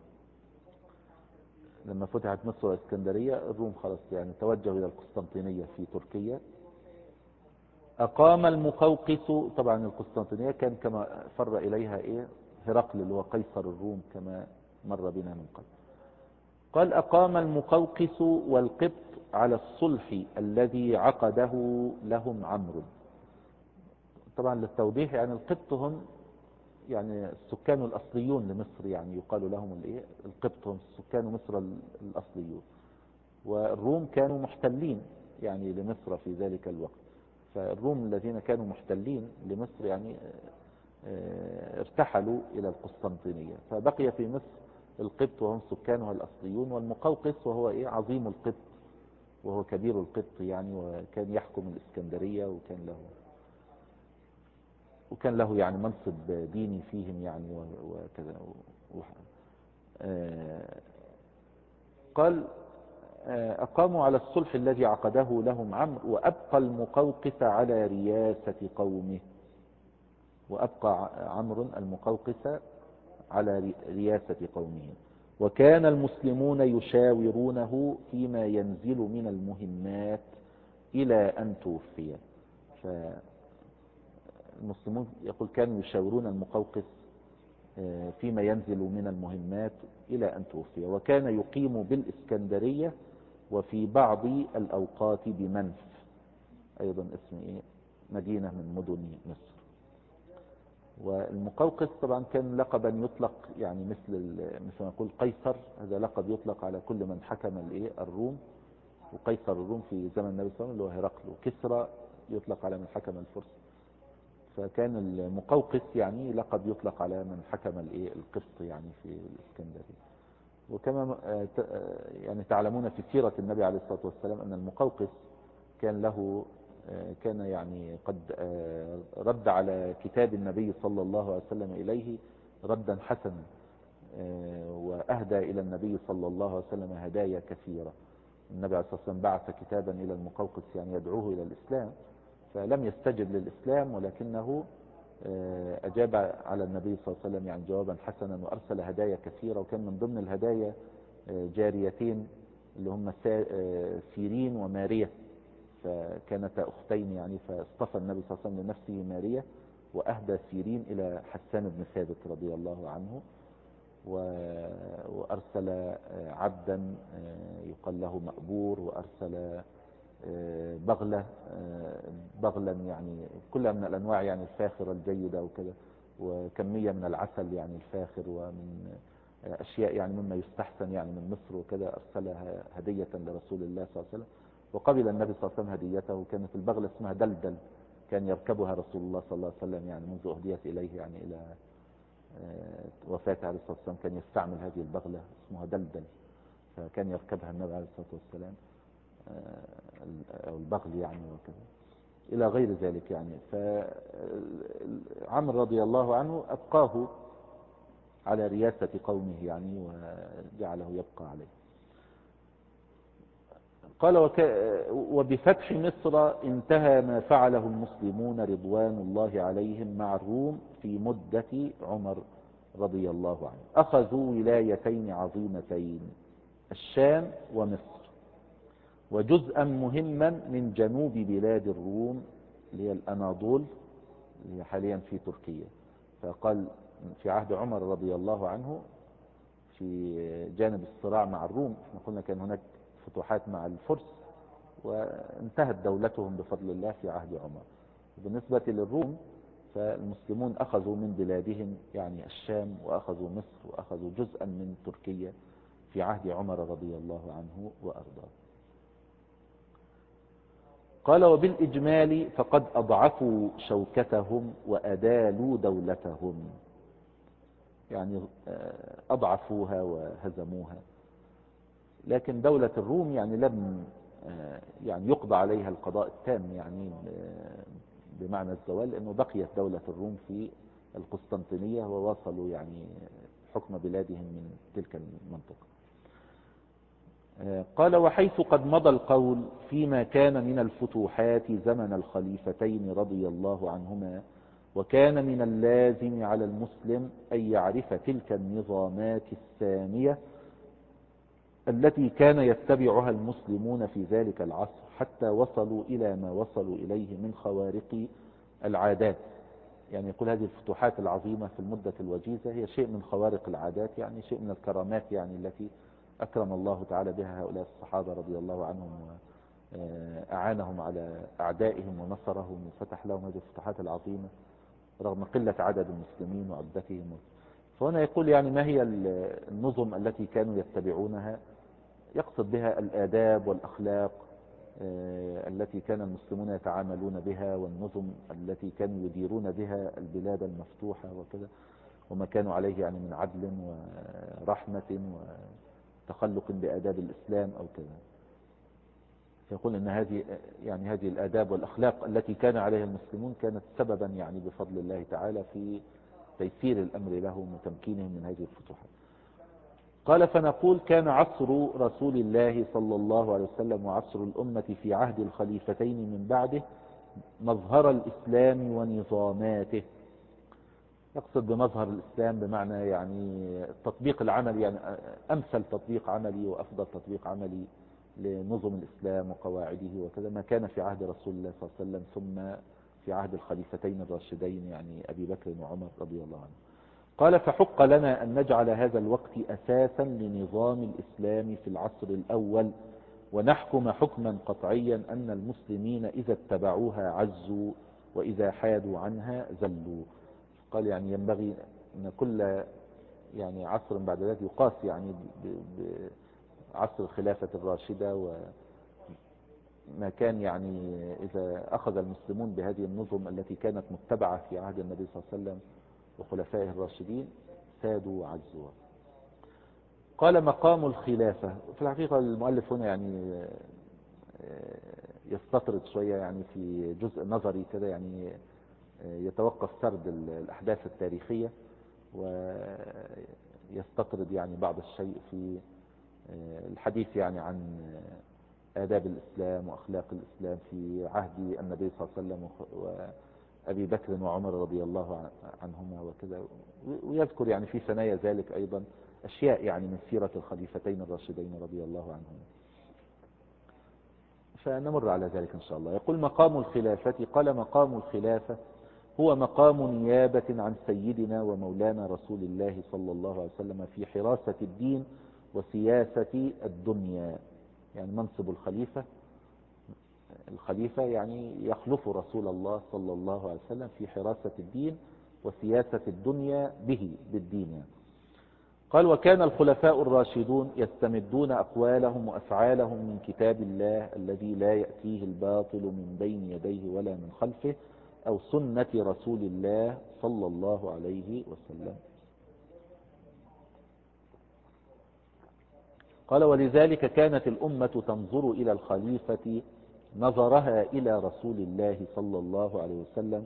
لما فتحت مصر والإسكندرية الروم خلاص يعني توجهوا إلى القسطنطينية في تركيا. أقام المقوقس، طبعا القسطنطينية كان كما فر إليها هرقل اللي هو قيصر الروم كما مر بنا من قبل. قال: أقام المقوقس والقبط على الصلح الذي عقده لهم عمرو. طبعا للتوضيح يعني القبط هم يعني السكان الأصليون لمصر، يعني يقال لهم القبط هم سكان مصر الأصليون، والروم كانوا محتلين يعني لمصر في ذلك الوقت. فالروم الذين كانوا محتلين لمصر يعني ارتحلوا إلى القسطنطينية، فبقي في مصر القبط وهم سكانها الأصليون، والمقوقس وهو عظيم القبط وهو كبير القبط يعني، وكان يحكم الإسكندرية وكان له يعني منصب ديني فيهم يعني وكذا. قال: أقاموا على الصلح الذي عقده لهم عمرو وأبقى المقوقس على رياسة قومه. وأبقى عمرو المقوقس على رياسة قومه، وكان المسلمون يشاورونه فيما ينزل من المهمات إلى أن توفي. فالمسلمون يقول كانوا يشاورون المقوقس فيما ينزل من المهمات إلى أن توفي. وكان يقيم بالإسكندرية وفي بعض الأوقات بمنف، أيضا اسم مدينة من مدن مصر. والمقوقس طبعا كان لقبا يطلق يعني مثل ما نقول قيصر، هذا لقب يطلق على كل من حكم الروم. وقيصر الروم في زمن النبي صلى الله عليه وسلم اللي هو هرقل، وكسرى يطلق على من حكم الفرس. فكان المقوقس يعني لقد يطلق على من حكم القسط يعني في الإسكندرية. وكما يعني تعلمون في سيرة النبي عليه الصلاة والسلام أن المقوقس كان له كان يعني قد رد على كتاب النبي صلى الله عليه وسلم إليه ردا حسنا، وأهدى إلى النبي صلى الله عليه وسلم هدايا كثيرة. النبي عليه الصلاة والسلام بعث كتابا إلى المقوقس يعني يدعوه إلى الإسلام، فلم يستجب للإسلام، ولكنه أجاب على النبي صلى الله عليه وسلم يعني جوابا حسنا، وأرسل هدايا كثيرة. وكان من ضمن الهدايا جاريتين اللي هم سيرين ومارية، فكانتا أختين يعني، فاصطفى النبي صلى الله عليه وسلم لنفسه مارية، وأهدى سيرين إلى حسان بن ثابت رضي الله عنه، وأرسل عبدا يقال له مأبور، وأرسل بغلا يعني كلها من الأنواع يعني الفاخرة الجيدة وكذا، وكمية من العسل يعني الفاخر، ومن أشياء يعني مما يستحسن يعني من مصر وكذا، أرسلها هدية لرسول الله صلى الله عليه وسلم. وقبل النبي صلى الله عليه وسلم هديته. كانت البغلة اسمها دلدل، كان يركبها رسول الله صلى الله عليه وسلم يعني منذ أهديت إليه يعني إلى وفاته عليه الصلاة والسلام، كان يستعمل هذه البغلة اسمها دلدل، فكان يركبها النبي عليه الصلاة والسلام، أو البغل يعني وكذا إلى غير ذلك يعني. فعمر رضي الله عنه أبقاه على رياسة قومه يعني، وجعله يبقى عليه. قال وبفتح مصر انتهى ما فعله المسلمون رضوان الله عليهم مع الروم في مدة عمر رضي الله عنه. أخذوا ولايتين عظيمتين، الشام ومصر، وجزءا مهما من جنوب بلاد الروم اللي هي الأناضول اللي هي حاليا في تركيا. فقال في عهد عمر رضي الله عنه في جانب الصراع مع الروم، احنا قلنا كان هناك فتوحات مع الفرس وانتهت دولتهم بفضل الله في عهد عمر. بالنسبة للروم فالمسلمون أخذوا من بلادهم يعني الشام، وأخذوا مصر، وأخذوا جزءا من تركيا في عهد عمر رضي الله عنه وأرضاه. قال وبالإجمال فقد أضعفوا شوكتهم وأدالوا دولتهم، يعني أضعفوها وهزموها. لكن دولة الروم يعني لم يعني يقضى عليها القضاء التام يعني بمعنى الزوال، لأنه بقيت دولة الروم في القسطنطينية، وواصلوا يعني حكم بلادهم من تلك المنطقة. قال وحيث قد مضى القول فيما كان من الفتوحات زمن الخليفتين رضي الله عنهما، وكان من اللازم على المسلم أن يعرف تلك النظامات السامية التي كان يتبعها المسلمون في ذلك العصر حتى وصلوا إلى ما وصلوا إليه من خوارق العادات. يعني يقول هذه الفتوحات العظيمة في المدة الوجيزة هي شيء من خوارق العادات، يعني شيء من الكرامات يعني التي أكرم الله تعالى بها هؤلاء الصحابة رضي الله عنهم، وأعانهم على أعدائهم ونصرهم وفتح لهم هذه الفتوحات العظيمة رغم قلة عدد المسلمين وعدتهم. فهنا يقول يعني ما هي النظم التي كانوا يتبعونها، يقصد بها الآداب والأخلاق التي كان المسلمون يتعاملون بها، والنظم التي كانوا يديرون بها البلاد المفتوحة وكذا، وما كانوا عليه يعني من عدل ورحمة وتخلق بآداب الإسلام أو كذا. فيقول أن هذه الآداب والأخلاق التي كان عليها المسلمون كانت سببا يعني بفضل الله تعالى في تيسير الأمر لهم وتمكينهم من هذه الفتوحات. قال فنقول كان عصر رسول الله صلى الله عليه وسلم وعصر الأمة في عهد الخليفتين من بعده مظهر الإسلام ونظاماته. يقصد بمظهر الإسلام بمعنى يعني التطبيق العملي، يعني أمثل تطبيق عملي وأفضل تطبيق عملي لنظم الإسلام وقواعده وكذا ما كان في عهد رسول الله صلى الله عليه وسلم، ثم في عهد الخليفتين الراشدين يعني أبي بكر وعمر رضي الله عنه. قال فحق لنا أن نجعل هذا الوقت أساسا لنظام الإسلام في العصر الأول، ونحكم حكما قطعيا أن المسلمين إذا اتبعوها عزوا وإذا حادوا عنها زلوا. قال يعني ينبغي أن كل يعني عصر بعد ذلك يقاس يعني بعصر الخلافة الراشدة ما كان يعني إذا أخذ المسلمون بهذه النظم التي كانت متبعة في عهد النبي صلى الله عليه وسلم وخلفائه الراشدين سادوا وعزوا. قال مقام الخلافة. في الحقيقة المؤلف هنا يعني يستطرد شوية يعني في جزء نظري كده، يعني يتوقف سرد الأحداث التاريخية ويستطرد يعني بعض الشيء في الحديث يعني عن آداب الإسلام وأخلاق الإسلام في عهد النبي صلى الله عليه وسلم وأبي بكر وعمر رضي الله عنهما وكذا، ويذكر يعني في ثنايا ذلك أيضا أشياء يعني من سيرة الخليفتين الراشدين رضي الله عنهما، فنمر على ذلك إن شاء الله. يقول مقام الخلافة. قال مقام الخلافة هو مقام نيابة عن سيدنا ومولانا رسول الله صلى الله عليه وسلم في حراسة الدين وسياسة الدنيا. يعني منصب الخليفة يعني يخلف رسول الله صلى الله عليه وسلم في حراسة الدين وسياسة الدنيا بالدين يعني. قال وكان الخلفاء الراشدون يستمدون أقوالهم وأفعالهم من كتاب الله الذي لا يأتيه الباطل من بين يديه ولا من خلفه أو سنة رسول الله صلى الله عليه وسلم. قال ولذلك كانت الأمة تنظر إلى الخليفة نظرها إلى رسول الله صلى الله عليه وسلم،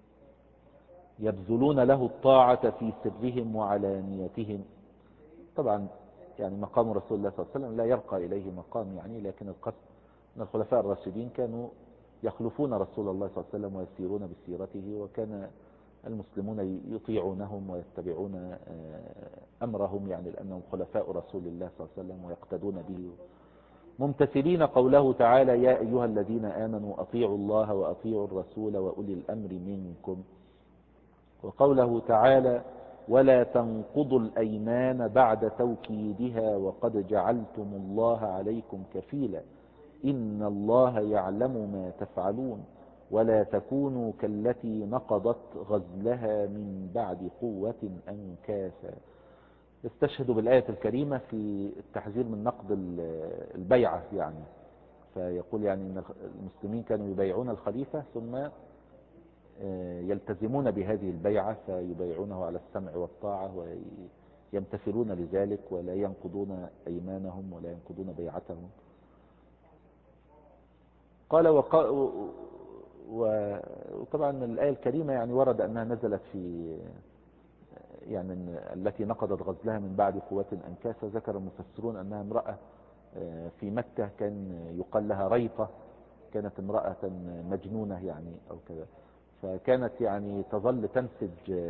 يبذلون له الطاعة في سرهم وعلانيتهم. طبعا يعني مقام رسول الله صلى الله عليه وسلم لا يرقى إليه مقام يعني، لكن القصد أن الخلفاء الراشدين كانوا يخلفون رسول الله صلى الله عليه وسلم ويسيرون بسيرته، وكان المسلمون يطيعونهم ويتبعون أمرهم يعني لأنهم خلفاء رسول الله صلى الله عليه وسلم ويقتدون به، ممتثلين قوله تعالى يا أيها الذين آمنوا أطيعوا الله وأطيعوا الرسول وأولي الأمر منكم، وقوله تعالى ولا تنقضوا الأيمان بعد توكيدها وقد جعلتم الله عليكم كفيلا إن الله يعلم ما تفعلون ولا تكونوا كالتي نقضت غزلها من بعد قوة أنكاثا. يستشهد بالآية الكريمة في التحذير من نقض البيعة يعني، فيقول يعني إن المسلمين كانوا يبايعون الخليفة ثم يلتزمون بهذه البيعة فيبايعونه على السمع والطاعة ويمتثلون لذلك ولا ينقضون أيمانهم ولا ينقضون بيعتهم. قال وطبعا الآية الكريمة يعني ورد أنها نزلت في يعني التي نقضت غزلها من بعد قوة أنكاسة. ذكر المفسرون أنها امرأة في مكة كان يقال لها ريطة، كانت امرأة مجنونة يعني أو كذا، فكانت يعني تظل تنسج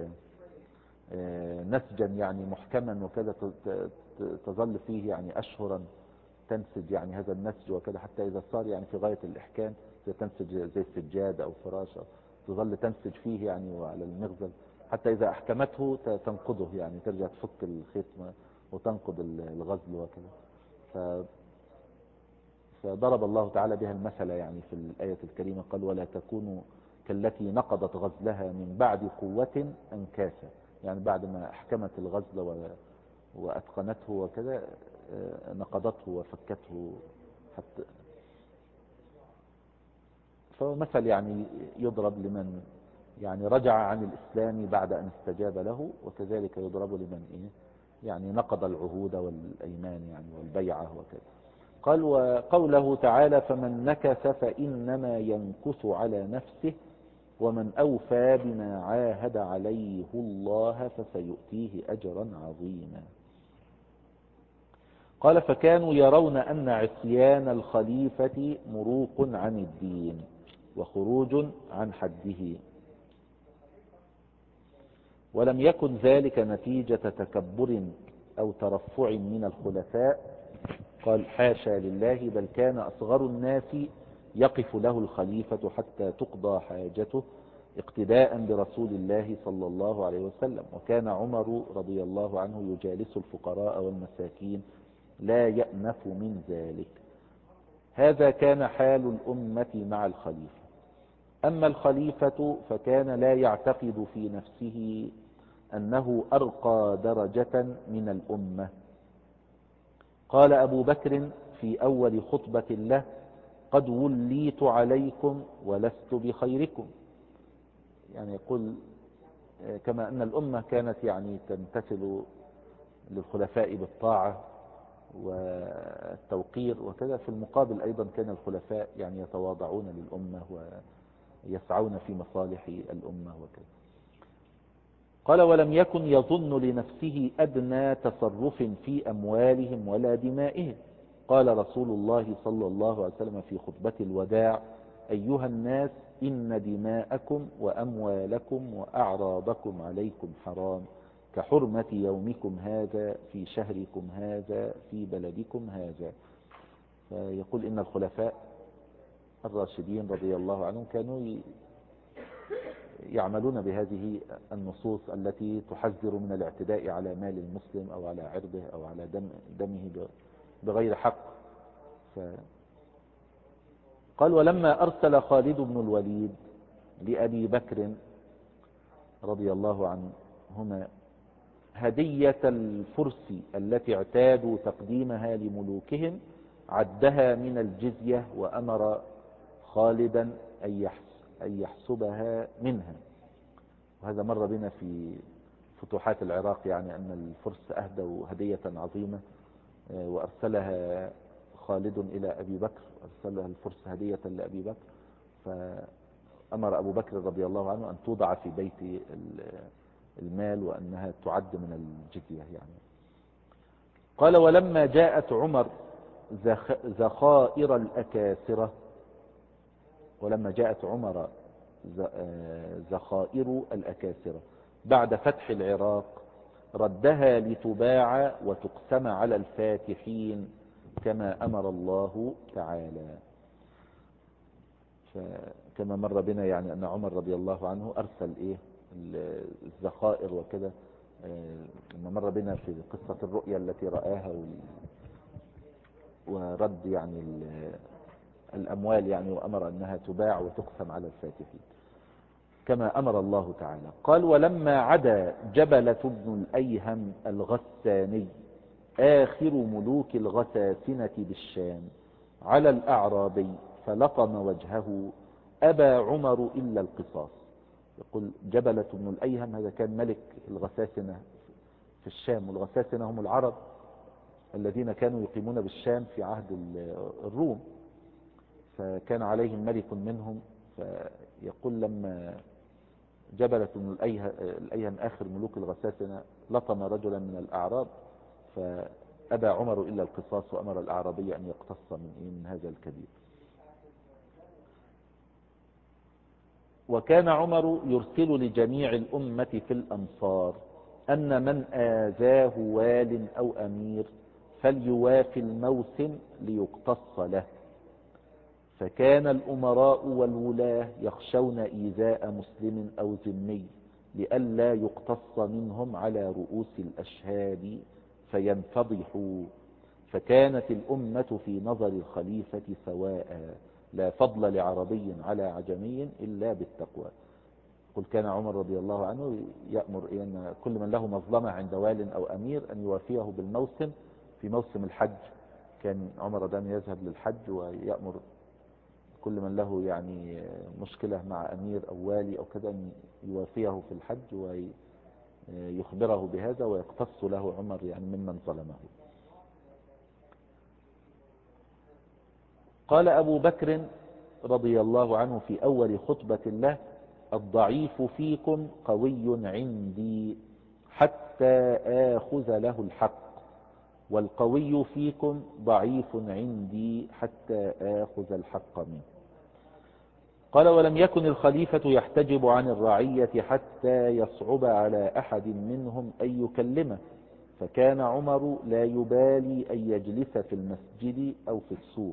نسجا يعني محكما وكذا، تظل فيه يعني أشهرا تنسج يعني هذا النسج وكذا، حتى إذا صار يعني في غاية الإحكام تنسج زي السجاد أو فراش، تظل تنسج فيه يعني وعلى المغزل حتى إذا أحكمته تنقضه يعني ترجع تفك الخيط وتنقض الغزل وكذا. فضرب الله تعالى بها المثل يعني في الآية الكريمة قال ولا تكونوا كالتي نقضت غزلها من بعد قوة أنكاسا، يعني بعد ما أحكمت الغزل وأتقنته وكذا نقضته وفكته حتى. فهو مثل يعني يضرب لمن يعني رجع عن الإسلام بعد أن استجاب له، وكذلك يضرب لمن يعني نقض العهود والأيمان يعني والبيعة وكذا. قال وقوله تعالى فمن نكث فإنما ينكث على نفسه ومن أوفى بما عاهد عليه الله فسيؤتيه أجرا عظيما. قال فكانوا يرون أن عصيان الخليفة مروق عن الدين وخروج عن حده، ولم يكن ذلك نتيجة تكبر أو ترفع من الخلفاء. قال حاشا لله، بل كان أصغر الناس يقف له الخليفة حتى تقضى حاجته اقتداء برسول الله صلى الله عليه وسلم. وكان عمر رضي الله عنه يجالس الفقراء والمساكين لا يأنف من ذلك. هذا كان حال الأمة مع الخليفة. أما الخليفة فكان لا يعتقد في نفسه أنه أرقى درجة من الأمة. قال أبو بكر في أول خطبة له قد وليت عليكم ولست بخيركم. يعني يقول كما أن الأمة كانت يعني تمتثل للخلفاء بالطاعة والتوقير وكذا، في المقابل أيضا كان الخلفاء يعني يتواضعون للأمة ويسعون في مصالح الأمة وكذا. قال ولم يكن يظن لنفسه أدنى تصرف في أموالهم ولا دمائهم. قال رسول الله صلى الله عليه وسلم في خطبة الوداع: أيها الناس، إن دماءكم وأموالكم وأعراضكم عليكم حرام كحرمة يومكم هذا في شهركم هذا في بلدكم هذا. فيقول إن الخلفاء الراشدين رضي الله عنهم كانوا يعملون بهذه النصوص التي تحذر من الاعتداء على مال المسلم أو على عرضه أو على دمه بغير حق. قال ولما أرسل خالد بن الوليد لأبي بكر رضي الله عنهما هدية الفرس التي اعتادوا تقديمها لملوكهم، عدها من الجزية وأمر خالدا أن يحسبها منها. وهذا مر بنا في فتوحات العراق، يعني أن الفرس أهدوا هدية عظيمة وأرسلها خالد إلى أبي بكر، أرسلها الفرس هدية لأبي بكر، فأمر أبو بكر رضي الله عنه أن توضع في بيت المال وأنها تعد من الجزية يعني. قال ولما جاءت عمر زخائر الأكاسرة، ولما جاءت عمر زخائر الأكاسرة بعد فتح العراق ردها لتباع وتقسم على الفاتحين كما أمر الله تعالى. فكما مر بنا يعني أن عمر رضي الله عنه أرسل الزخائر وكذا، لما مر بنا في قصة الرؤيا التي رآها ورد يعني الأموال يعني، وأمر أنها تباع وتقسم على الفاتحين كما أمر الله تعالى. قال ولما عدا جبلة بن الأيهم الغساني آخر ملوك الغساسنة بالشام على الأعرابي فلطم وجهه أبى عمر إلا القصاص. يقول جبلة بن الأيهم هذا كان ملك الغساسنة في الشام، والغساسنة هم العرب الذين كانوا يقيمون بالشام في عهد الروم، فكان عليهم ملك منهم. فيقول لما جبلة بن الأيهم آخر ملوك الغساسنة لطم رجلا من الأعراب فأبى عمر إلا القصاص، وأمر الأعرابي أن يقتص من هذا الكبير. وكان عمر يرسل لجميع الأمة في الأمصار أن من آذاه وال أو أمير فليوافي الموسم ليقتص له، فكان الأمراء والولاة يخشون إيذاء مسلم أو ذمي لئلا يقتص منهم على رؤوس الأشهاد فينفضحوا، فكانت الأمة في نظر الخليفة سواء، لا فضل لعربي على عجمي إلا بالتقوى. قل كان عمر رضي الله عنه يأمر أن كل من له مظلمة عند وال أو أمير أن يوافيه بالموسم في موسم الحج. كان عمر دائما يذهب للحج ويأمر كل من له يعني مشكلة مع أمير أو والي أو كذا أن يوافيه في الحج ويخبره بهذا ويقتص له عمر يعني ممن ظلمه. قال أبو بكر رضي الله عنه في أول خطبة له: الضعيف فيكم قوي عندي حتى آخذ له الحق، والقوي فيكم ضعيف عندي حتى آخذ الحق منه. قال ولم يكن الخليفة يحتجب عن الرعية حتى يصعب على أحد منهم أن يكلمه، فكان عمر لا يبالي أن يجلس في المسجد أو في السوق.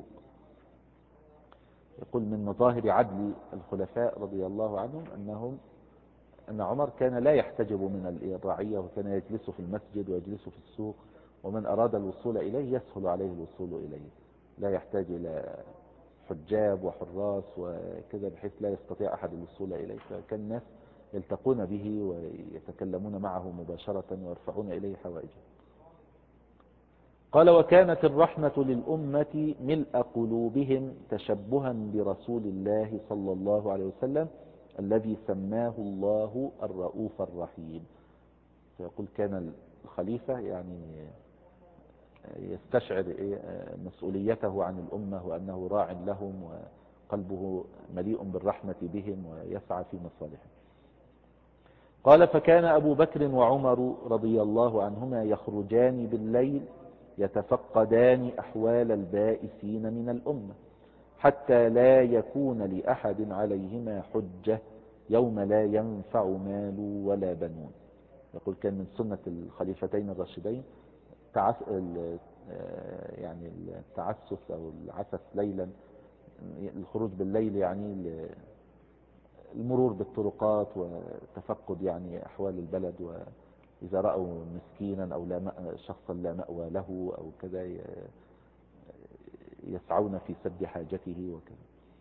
يقول من مظاهر عدل الخلفاء رضي الله عنهم أن عمر كان لا يحتجب من الرعية، وكان يجلس في المسجد ويجلس في السوق، ومن أراد الوصول إليه يسهل عليه الوصول إليه، لا يحتاج إلى حجاب وحراس وكذا بحيث لا يستطيع أحد الوصول إليه. فكان الناس يلتقون به ويتكلمون معه مباشرة ويرفعون إليه حوائجه. قال وكانت الرحمة للأمة ملء قلوبهم تشبها برسول الله صلى الله عليه وسلم الذي سماه الله الرؤوف الرحيم. فيقول كان الخليفة يعني يستشعر مسؤوليته عن الأمة وأنه راع لهم وقلبه مليء بالرحمة بهم ويسعى في مصالحهم. قال فكان أبو بكر وعمر رضي الله عنهما يخرجان بالليل يتفقدان أحوال البائسين من الأمة حتى لا يكون لأحد عليهما حجة يوم لا ينفع مال ولا بنون. يقول كان من سنة الخليفتين الراشدين يعني التعسف أو العسف ليلا، الخروج بالليل يعني المرور بالطرقات وتفقد يعني أحوال البلد، وإذا رأوا مسكينا أو شخصا لا مأوى له أو كذا يسعون في سد حاجته وكذا.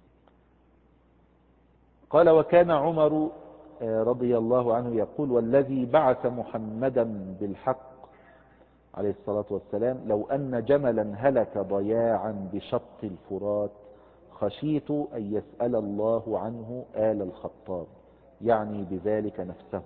قال وكان عمر رضي الله عنه يقول والذي بعث محمدا بالحق عليه الصلاة والسلام لو أن جملا هلك ضياعا بشط الفرات خشيت أن يسأل الله عنه آل الخطاب، يعني بذلك نفسه.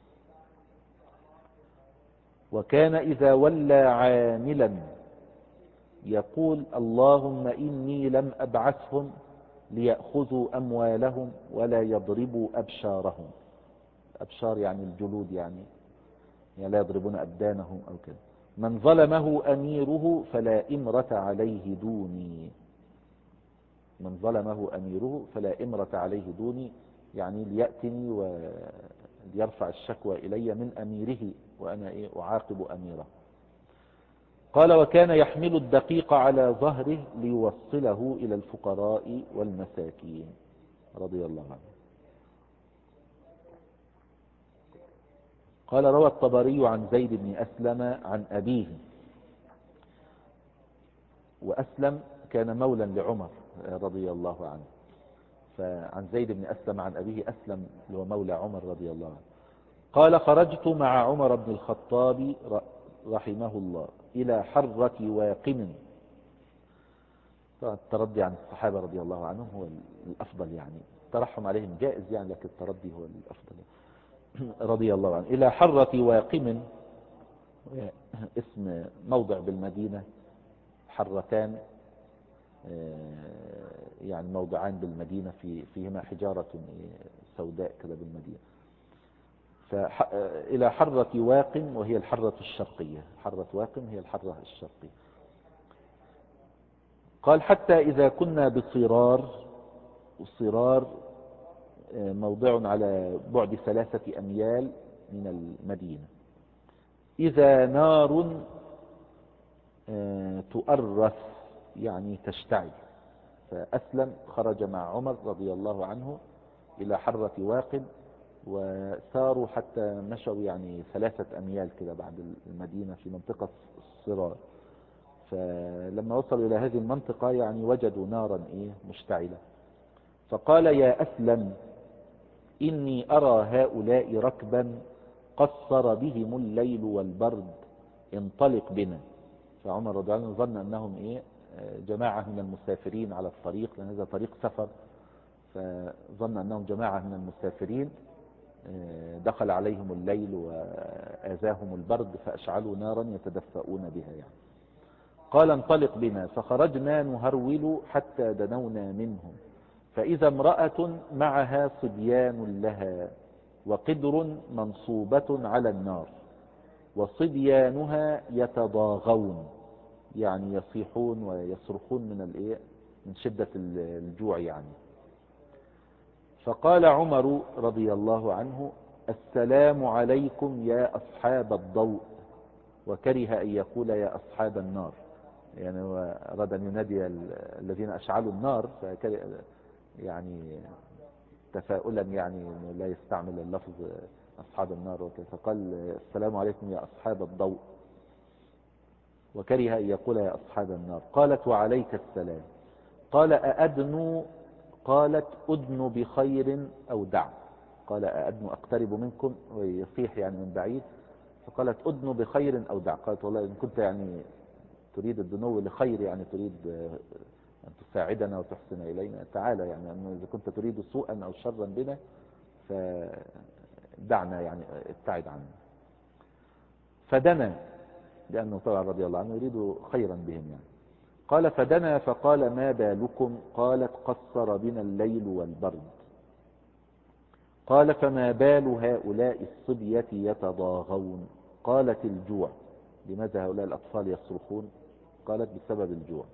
وكان إذا ولى عاملا يقول اللهم إني لم أبعثهم ليأخذوا أموالهم ولا يضربوا أبشارهم. أبشار يعني الجلود، يعني لا يضربون أبدانهم أو كذا. من ظلمه أميره فلا إمرة عليه دوني. من ظلمه أميره فلا إمرة عليه دوني، يعني ليأتني وليرفع الشكوى إلي من أميره وأنا أعاقب أميره. قال وكان يحمل الدقيق على ظهره ليوصله إلى الفقراء والمساكين رضي الله عنه. قال روى الطبري عن زيد بن أسلم عن أبيه، وأسلم كان مولا لعمر رضي الله عنه، فعن زيد بن أسلم عن أبيه أسلم هو مولى عمر رضي الله عنه. قال خرجت مع عمر بن الخطاب رحمه الله إلى حرة واقم. الترضي عن الصحابة رضي الله عنهم هو الأفضل، يعني الترحم عليهم جائز يعني، لكن الترضي هو الأفضل رضي الله عنه. إلى حرة واقم، اسم موضع بالمدينة، حرتان يعني موضعان بالمدينة فيهما حجارة سوداء كذا بالمدينة. إلى حرة واقم وهي الحرة الشرقية، حرة واقم هي الحرة الشرقية. قال حتى إذا كنا بصرار، والصرار موضع على بعد 3 أميال من المدينة، إذا نار تؤرث يعني تشتعل. فأسلم خرج مع عمر رضي الله عنه إلى حرة واقم، وساروا حتى مشوا يعني 3 أميال كده بعد المدينة في منطقة الصرار. فلما وصلوا إلى هذه المنطقة يعني وجدوا نارا مشتعلة. فقال يا أسلم إني أرى هؤلاء ركبا قصر بهم الليل والبرد، انطلق بنا. فعمر رضي الله عنه ظن أنهم جماعة من المسافرين على الطريق، لأن هذا طريق سفر، فظن أنهم جماعة من المسافرين دخل عليهم الليل وآذاهم البرد فأشعلوا نارا يتدفؤون بها يعني. قال انطلق بنا. فخرجنا نهرول حتى دنونا منهم، فإذا امرأة معها صبيان لها وقدر منصوبة على النار، وصبيانها يتضاغون يعني يصيحون ويصرخون من شدة الجوع يعني. فقال عمر رضي الله عنه السلام عليكم يا أصحاب الضوء، وكره أن يقول يا أصحاب النار، يعني هو أراد أن ينادي الذين أشعلوا النار، يعني تفاؤلا يعني لا يستعمل اللفظ أصحاب النار وكذا، فقال السلام عليكم يا أصحاب الضوء، وكره أن يقول يا أصحاب النار. قالت وعليك السلام. قال أأدنو؟ قالت أدن بخير أو دع. قال أأدن أقترب منكم، ويصيح يعني من بعيد. فقالت أدن بخير أو دع. قالت والله إن كنت يعني تريد الدنو لخير، يعني تريد أن تساعدنا وتحسن إلينا، تعالى يعني إذا كنت تريد سوءا أو شرا بنا فدعنا، يعني ابتعد عنا. فدنا، لأنه طبعا رضي الله عنه يريد خيرا بهم يعني. قال فدنا فقال ما بالكم؟ قالت قصر بنا الليل والبرد. قال فما بال هؤلاء الصبية يتضاغون؟ قالت الجوع. لماذا هؤلاء الأطفال يصرخون؟ قالت بسبب الجوع.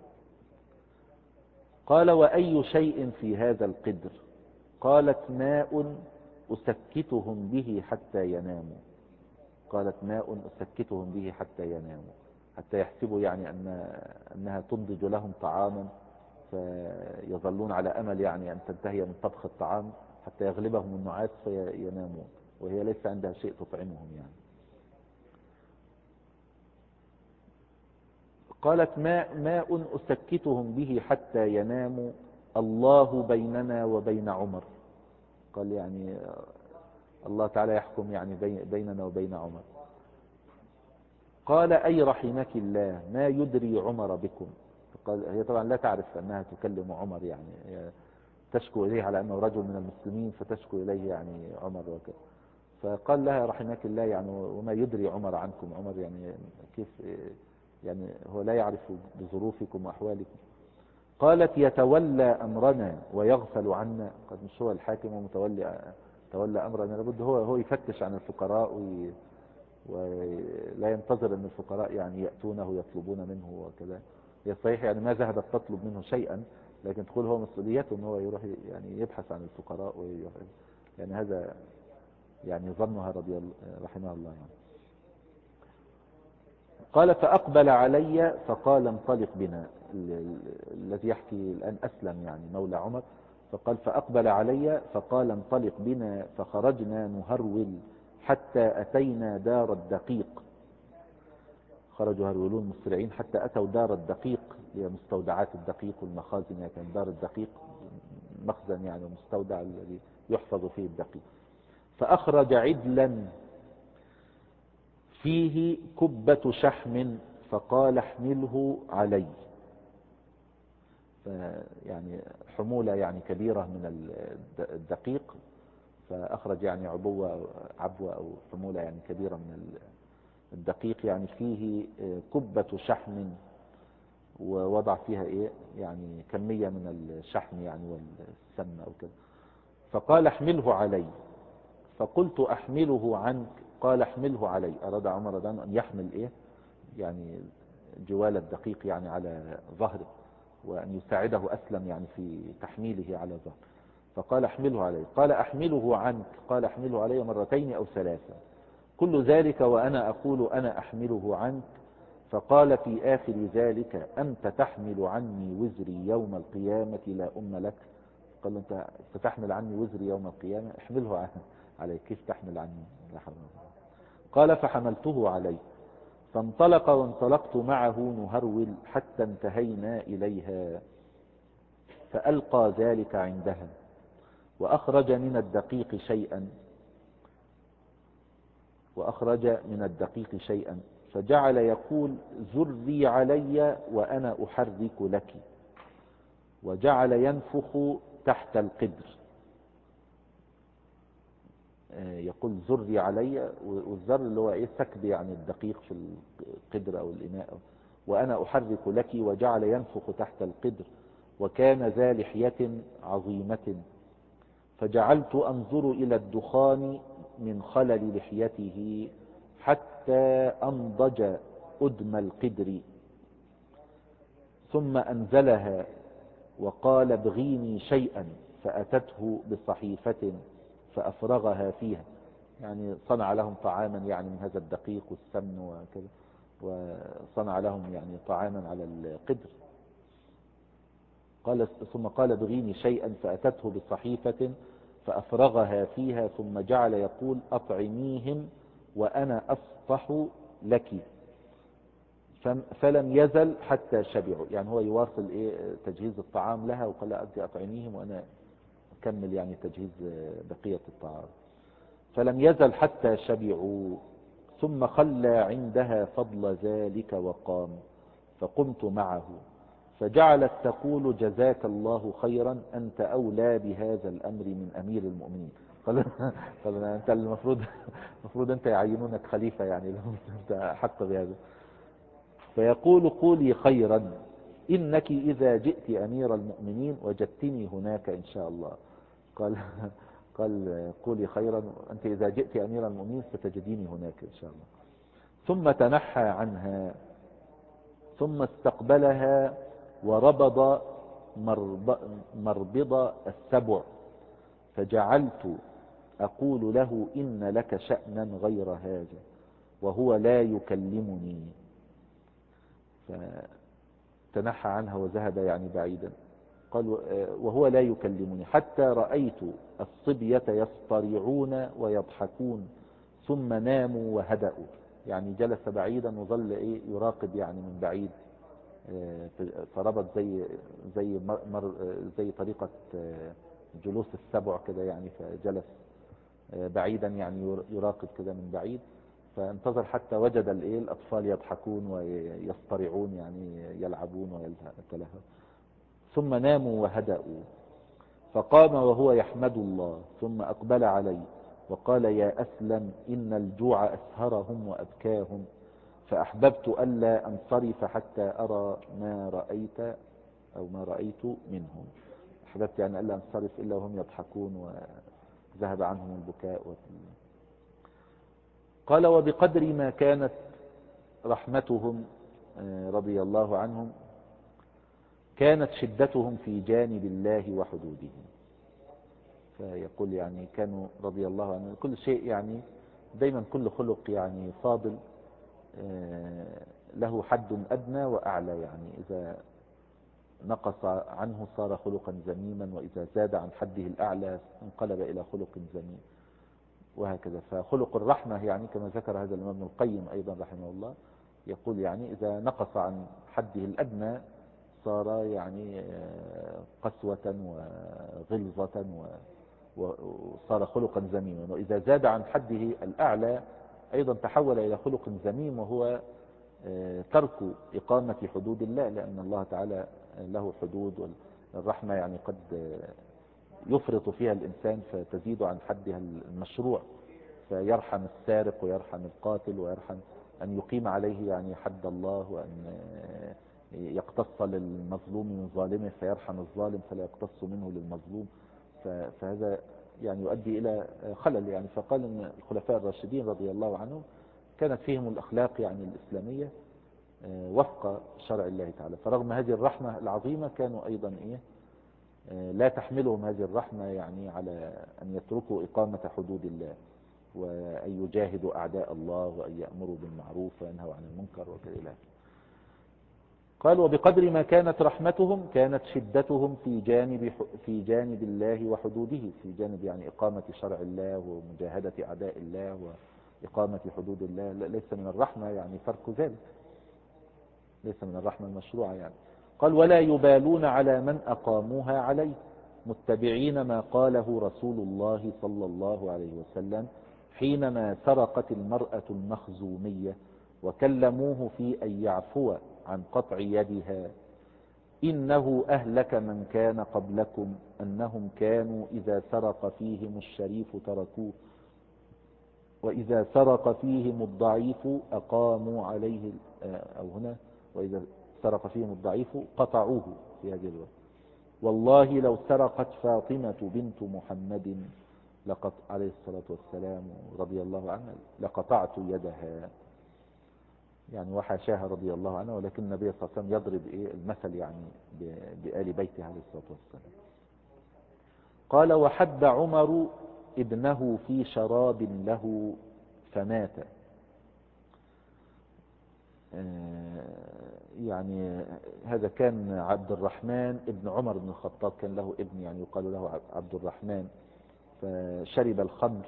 قال وأي شيء في هذا القدر؟ قالت ماء أسكتهم به حتى يناموا. قالت ماء أسكتهم به حتى يناموا، حتى يحسبوا يعني أنها تنضج لهم طعاما، فيظلون على أمل يعني أن تنتهي من طبخ الطعام حتى يغلبهم النعاس فينامون، وهي ليس عندها شيء تطعمهم يعني. قالت ماء أسكتهم به حتى يناموا، الله بيننا وبين عمر. قال يعني الله تعالى يحكم يعني بيننا وبين عمر. قال أي رحمك الله ما يدري عمر بكم؟ قال هي طبعا لا تعرف أنها تكلم عمر، يعني تشكو إليه على أنه رجل من المسلمين فتشكو إليه يعني عمر وكذا. فقال لها رحمك الله يعني وما يدري عمر عنكم؟ عمر يعني كيف يعني هو لا يعرف بظروفكم وأحوالكم؟ قالت يتولى أمرنا ويغفل عنا. قد مش هو الحاكم ومتولى أمرنا، لابد هو يفتش عن الفقراء ولا ينتظر أن الفقراء يعني يأتونه يطلبون منه وكذا. هي صحيح يعني ما ذهبت تطلب منه شيئا، لكن تقول هو مسؤوليته أنه هو يروح يعني يبحث عن الفقراء يعني هذا يعني ظنها رحمه الله يعني. قال فأقبل علي فقال انطلق بنا. الذي يحكي الآن أسلم يعني مولى عمر. فقال فأقبل علي فقال انطلق بنا، فخرجنا نهرول حتى أتينا دار الدقيق. خرجوا هرولون مسرعين حتى أتوا دار الدقيق، هي مستودعات الدقيق والمخازن، يعني كان دار الدقيق مخزن يعني مستودع الذي يحفظ فيه الدقيق. فأخرج عدلا فيه كبة شحم فقال احمله علي. يعني حمولة يعني كبيرة من الدقيق، فأخرج يعني عبوة أو حمولة يعني كبيرة من الدقيق، يعني فيه كبة شحم، ووضع فيها يعني كمية من الشحم يعني والسمن أو كذا. فقال احمله علي. فقلت احمله عنك؟ قال احمله علي. أراد عمر رضي الله عنه أن يحمل يعني جوال الدقيق يعني على ظهره، وأن يساعده أسلم يعني في تحميله على ظهره. فقال احمله علي. قال احمله عنك؟ قال احمله علي مرتين أو ثلاثة. كل ذلك وأنا أقول أنا أحمله عنك. فقال في آخر ذلك أنت تحمل عني وزري يوم القيامة لا أم لك. قال له أنت تحمل عني وزري يوم القيامة، احمله علي. كيف تحمل عني؟ لا حول ولا قوة. قال فحملته علي. فانطلق وانطلقت معه نهرول حتى انتهينا إليها، فألقى ذلك عندها وأخرج من الدقيق شيئا فجعل يقول زري علي وأنا أحرك لك، وجعل ينفخ تحت القدر. يقول زري علي، والزر اللي هو سكب يعني الدقيق في القدر أو الإناء، وأنا أحرك لك، وجعل ينفخ تحت القدر، وكان ذا لحية عظيمة. فجعلت أنظر إلى الدخان من خلل لحيته حتى أنضج أدم القدر، ثم أنزلها وقال ابغيني شيئا، فأتته بصحيفة فأفرغها فيها. يعني صنع لهم طعاما يعني من هذا الدقيق والسمن وكذا، وصنع لهم يعني طعاما على القدر. ثم قال ابغيني شيئا، فأتته بصحيفة فأفرغها فيها، ثم جعل يقول أطعميهم وأنا أصفح لك. فلم يزل حتى شبعوا، يعني هو يواصل تجهيز الطعام لها، وقال أدي أطعميهم وأنا أكمل يعني تجهيز بقية الطعام. فلم يزل حتى شبعوا، ثم خلى عندها فضل ذلك وقام. فقمت معه فجعلت تقول جزاك الله خيرا، أنت أولى بهذا الأمر من أمير المؤمنين. قال أنت المفروض أنت يعينونك خليفة، يعني أنت حق بهذا. فيقول قولي خيرا، إنك إذا جئت أمير المؤمنين وجدتني هناك إن شاء الله. قال قال قولي خيرا، أنت إذا جئت أمير المؤمنين ستجديني هناك إن شاء الله. ثم تنحى عنها، ثم استقبلها وربض مربض السبع، فجعلت أقول له إن لك شأنا غير هذا وهو لا يكلمني. فتنحى عنها وذهب يعني بعيدا. قال وهو لا يكلمني حتى رأيت الصبية يصطرعون ويضحكون ثم ناموا وهدأوا. يعني جلس بعيدا وظل يراقب يعني من بعيد. فربط زي طريقة جلوس السبع كده يعني، فجلس بعيدا يعني يراقب كده من بعيد، فانتظر حتى وجد الأطفال يضحكون ويصطرعون يعني يلعبون ويتلهون، ثم ناموا وهدأوا. فقام وهو يحمد الله ثم أقبل علي وقال يا أسلم إن الجوع أسهرهم وأبكاهم، فأحببت ألا أنصرف حتى أرى ما رأيت منهم. أحببت يعني ألا أنصرف إلا وهم يضحكون وذهب عنهم البكاء قال وبقدر ما كانت رحمتهم رضي الله عنهم كانت شدتهم في جانب الله وحدوده. فيقول يعني كانوا رضي الله عنهم كل شيء يعني دايما كل خلق يعني فاضل له حد أدنى وأعلى، يعني إذا نقص عنه صار خلقا ذميما، وإذا زاد عن حده الأعلى انقلب إلى خلق ذميم، وهكذا. فخلق الرحمة يعني كما ذكر هذا الإمام ابن القيم أيضا رحمه الله، يقول يعني إذا نقص عن حده الأدنى صار يعني قسوة وغلظة وصار خلقا ذميما، وإذا زاد عن حده الأعلى أيضا تحول إلى خلق ذميم، وهو ترك إقامة حدود الله، لأن الله تعالى له حدود، والرحمة يعني قد يفرط فيها الإنسان فتزيد عن حدها المشروع، فيرحم السارق ويرحم القاتل ويرحم أن يقيم عليه يعني حد الله، وأن يقتص للمظلوم من ظالمه فيرحم الظالم فلا يقتص منه للمظلوم. فهذا يعني يؤدي إلى خلل يعني. فقال أن الخلفاء الراشدين رضي الله عنهم كانت فيهم الأخلاق يعني الإسلامية وفق شرع الله تعالى، فرغم هذه الرحمة العظيمة كانوا أيضا لا تحملهم هذه الرحمة يعني على أن يتركوا إقامة حدود الله، وأن يجاهدوا أعداء الله، وأن يأمروا بالمعروف وينهوا عن المنكر وكذا. قال وبقدر ما كانت رحمتهم كانت شدتهم في جانب الله وحدوده، في جانب يعني إقامة شرع الله ومجاهدة أعداء الله وإقامة حدود الله. ليس من الرحمة يعني ترك ذلك، ليس من الرحمة المشروعة يعني. قال ولا يبالون على من أقاموها عليه، متبعين ما قاله رسول الله صلى الله عليه وسلم حينما سرقت المرأة المخزومية وكلموه في أن يعفو عن قطع يدها. إنه أهلك من كان قبلكم أنهم كانوا إذا سرق فيهم الشريف تركوه، وإذا سرق فيهم الضعيف أقاموا عليه، أو هنا وإذا سرق فيهم الضعيف قطعوه في هذه الوقت. والله لو سرقت فاطمة بنت محمد عليه الصلاة والسلام رضي الله عنها لقطعت يدها، يعني وحاشاها رضي الله عنها، ولكن النبي صلى الله عليه وسلم يضرب المثل يعني بآل بيته عليه الصلاة والسلام. قال وحد عمر ابنه في شراب له فمات. يعني هذا كان عبد الرحمن ابن عمر بن الخطاب، كان له ابن يعني يقال له عبد الرحمن، فشرب الخمر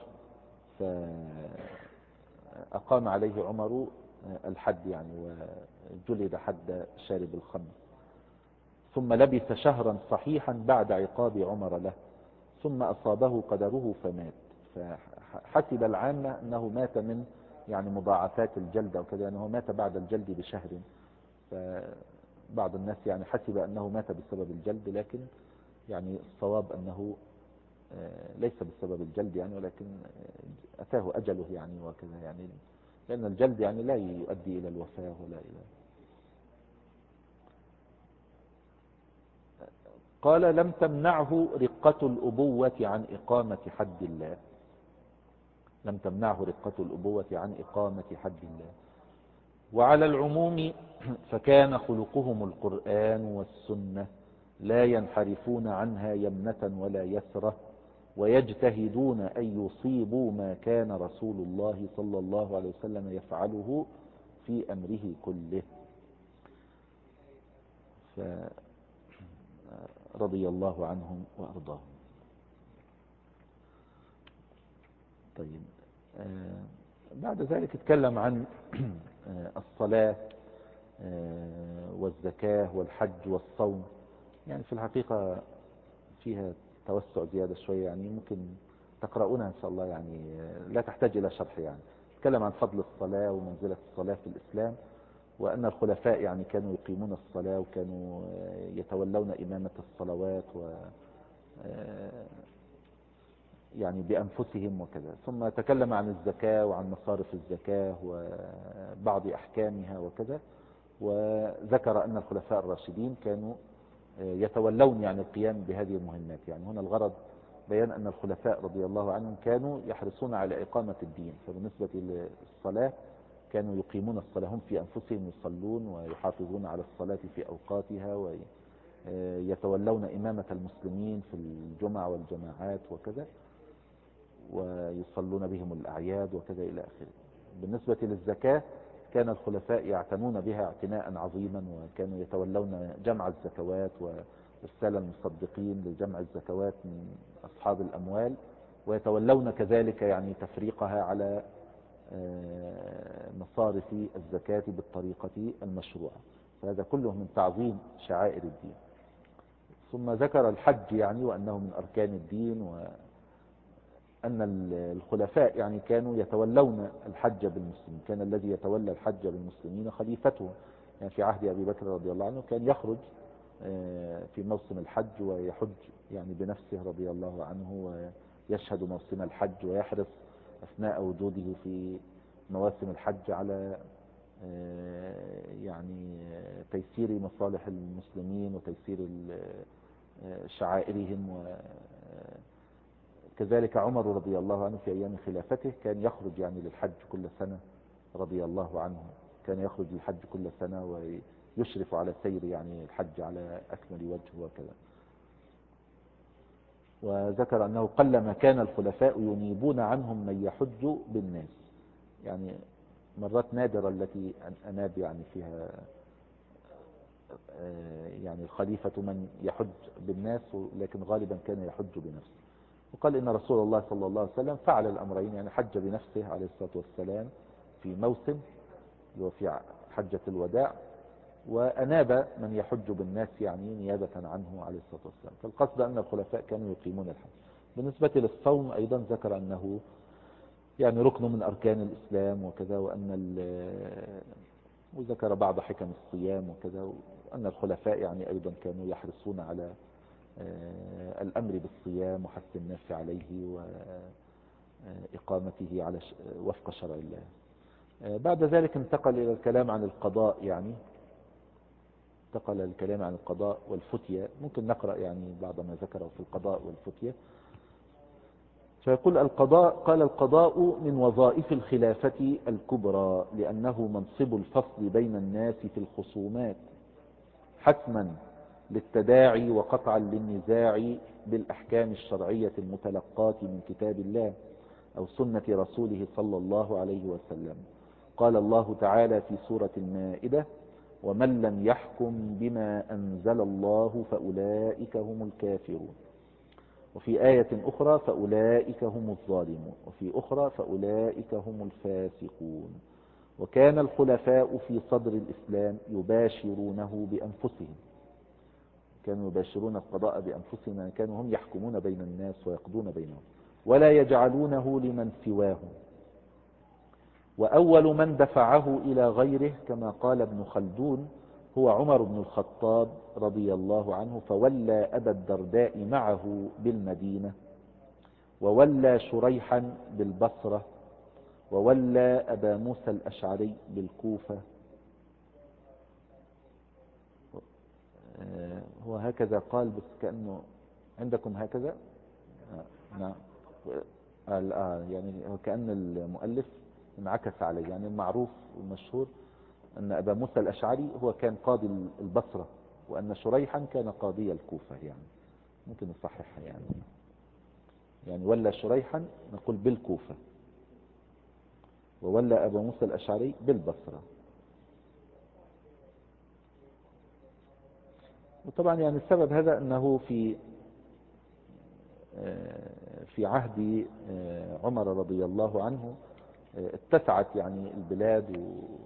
فأقام عليه عمر الحد يعني، وجلد حد شارب الخمر. ثم لبث شهرا صحيحا بعد عقاب عمر له، ثم أصابه قدره فمات. فحسب العامة أنه مات من يعني مضاعفات الجلد أو كذا، أنه مات بعد الجلد بشهر، فبعض الناس يعني حسب أنه مات بسبب الجلد، لكن يعني الصواب أنه ليس بسبب الجلد يعني، ولكن أتاه أجله يعني وكذا يعني، لأن الجلد يعني لا يؤدي إلى الوفاة ولا إلى. قال لم تمنعه رقة الأبوة عن إقامة حد الله. لم تمنعه رقة الأبوة عن إقامة حد الله. وعلى العموم فكان خلقهم القرآن والسنة، لا ينحرفون عنها يمنة ولا يسرة، ويجتهدون أن يصيبوا ما كان رسول الله صلى الله عليه وسلم يفعله في أمره كله. فرضي الله عنهم وأرضاهم. طيب، بعد ذلك اتكلم عن الصلاة والزكاة والحج والصوم. يعني في الحقيقة فيها توسع زيادة شوية، يعني ممكن تقرؤونها إن شاء الله، يعني لا تحتاج إلى شرح. يعني تكلم عن فضل الصلاة ومنزلة الصلاة في الإسلام، وأن الخلفاء يعني كانوا يقيمون الصلاة وكانوا يتولون إمامة الصلوات و يعني بأنفسهم وكذا. ثم تكلم عن الزكاة وعن مصارف الزكاة وبعض أحكامها وكذا، وذكر أن الخلفاء الراشدين كانوا يتولون يعني القيام بهذه المهمات. يعني هنا الغرض بيان أن الخلفاء رضي الله عنهم كانوا يحرصون على إقامة الدين. فبالنسبة للصلاة كانوا يقيمون الصلاة، هم في أنفسهم يصلون ويحافظون على الصلاة في أوقاتها، ويتولون إمامة المسلمين في الجمع والجماعات وكذا، ويصلون بهم الأعياد وكذا إلى آخره. بالنسبة للزكاة كان الخلفاء يعتنون بها اعتناء عظيما، وكانوا يتولون جمع الزكوات وإرسال المصدقين لجمع الزكوات من أصحاب الأموال، ويتولون كذلك يعني تفريقها على مصارف الزكاة بالطريقة المشروعة. فهذا كله من تعظيم شعائر الدين. ثم ذكر الحج يعني وأنه من أركان الدين، وأن الخلفاء يعني كانوا يتولون الحج بالمسلمين. كان الذي يتولى الحج بالمسلمين خليفتهم. يعني في عهد أبي بكر رضي الله عنه كان يخرج في موسم الحج ويحج يعني بنفسه رضي الله عنه، ويشهد موسم الحج، ويحرص أثناء وجوده في مواسم الحج على يعني تيسير مصالح المسلمين وتيسير شعائرهم. وكذلك عمر رضي الله عنه في أيام خلافته كان يخرج يعني للحج كل سنة رضي الله عنه. كان يخرج للحج كل سنة ويشرف على سير يعني الحج على أكمل وجه وكذا. وذكر أنه قلما كان الخلفاء ينيبون عنهم من يحج بالناس. يعني مرات نادرة التي أناب يعني فيها يعني الخليفة من يحج بالناس، لكن غالبا كان يحج بنفسه. وقال إن رسول الله صلى الله عليه وسلم فعل الأمرين، يعني حج بنفسه عليه الصلاة والسلام في موسم وفي حجة الوداع، وأناب من يحج بالناس يعني نيابة عنه عليه الصلاة والسلام. فالقصد أن الخلفاء كانوا يقيمون الحج. بالنسبة للصوم أيضا ذكر أنه يعني ركن من أركان الإسلام وكذا، وذكر بعض حكم الصيام وكذا، وأن الخلفاء يعني أيضا كانوا يحرصون على الأمر بالصيام وحث الناس عليه وإقامته على وفق شرع الله. بعد ذلك انتقل إلى الكلام عن القضاء. يعني انتقل الكلام عن القضاء والفتية. ممكن نقرأ يعني بعض ما ذكره في القضاء والفتية. فيقول القضاء، قال القضاء من وظائف الخلافة الكبرى، لأنه منصب الفصل بين الناس في الخصومات، حتما للتداعي وقطعا للنزاع بالأحكام الشرعية المتلقاة من كتاب الله أو سنة رسوله صلى الله عليه وسلم. قال الله تعالى في سورة المائدة: ومن لم يحكم بما أنزل الله فأولئك هم الكافرون. وفي آية أخرى: فأولئك هم الظالمون. وفي أخرى: فأولئك هم الفاسقون. وكان الخلفاء في صدر الإسلام يباشرونه بأنفسهم. كانوا يباشرون القضاء بأنفسهم، كانوا هم يحكمون بين الناس ويقضون بينهم، ولا يجعلونه لمن سواهم. وأول من دفعه إلى غيره كما قال ابن خلدون: هو عمر بن الخطاب رضي الله عنه، فولى أبا الدرداء معه بالمدينة، وولى شريحا بالبصرة، وولى أبا موسى الأشعري بالكوفة. هو هكذا قال، بس كأنه عندكم هكذا. نعم. يعني كأن المؤلف انعكس عليه. يعني المعروف والمشهور أن أبا موسى الأشعري هو كان قاضي البصرة، وأن شريحا كان قاضي الكوفة. يعني ممكن نصححها. يعني ولى شريحا نقول بالكوفة، وولى أبا موسى الأشعري بالبصرة. وطبعا يعني السبب هذا أنه في عهد عمر رضي الله عنه اتسعت يعني البلاد،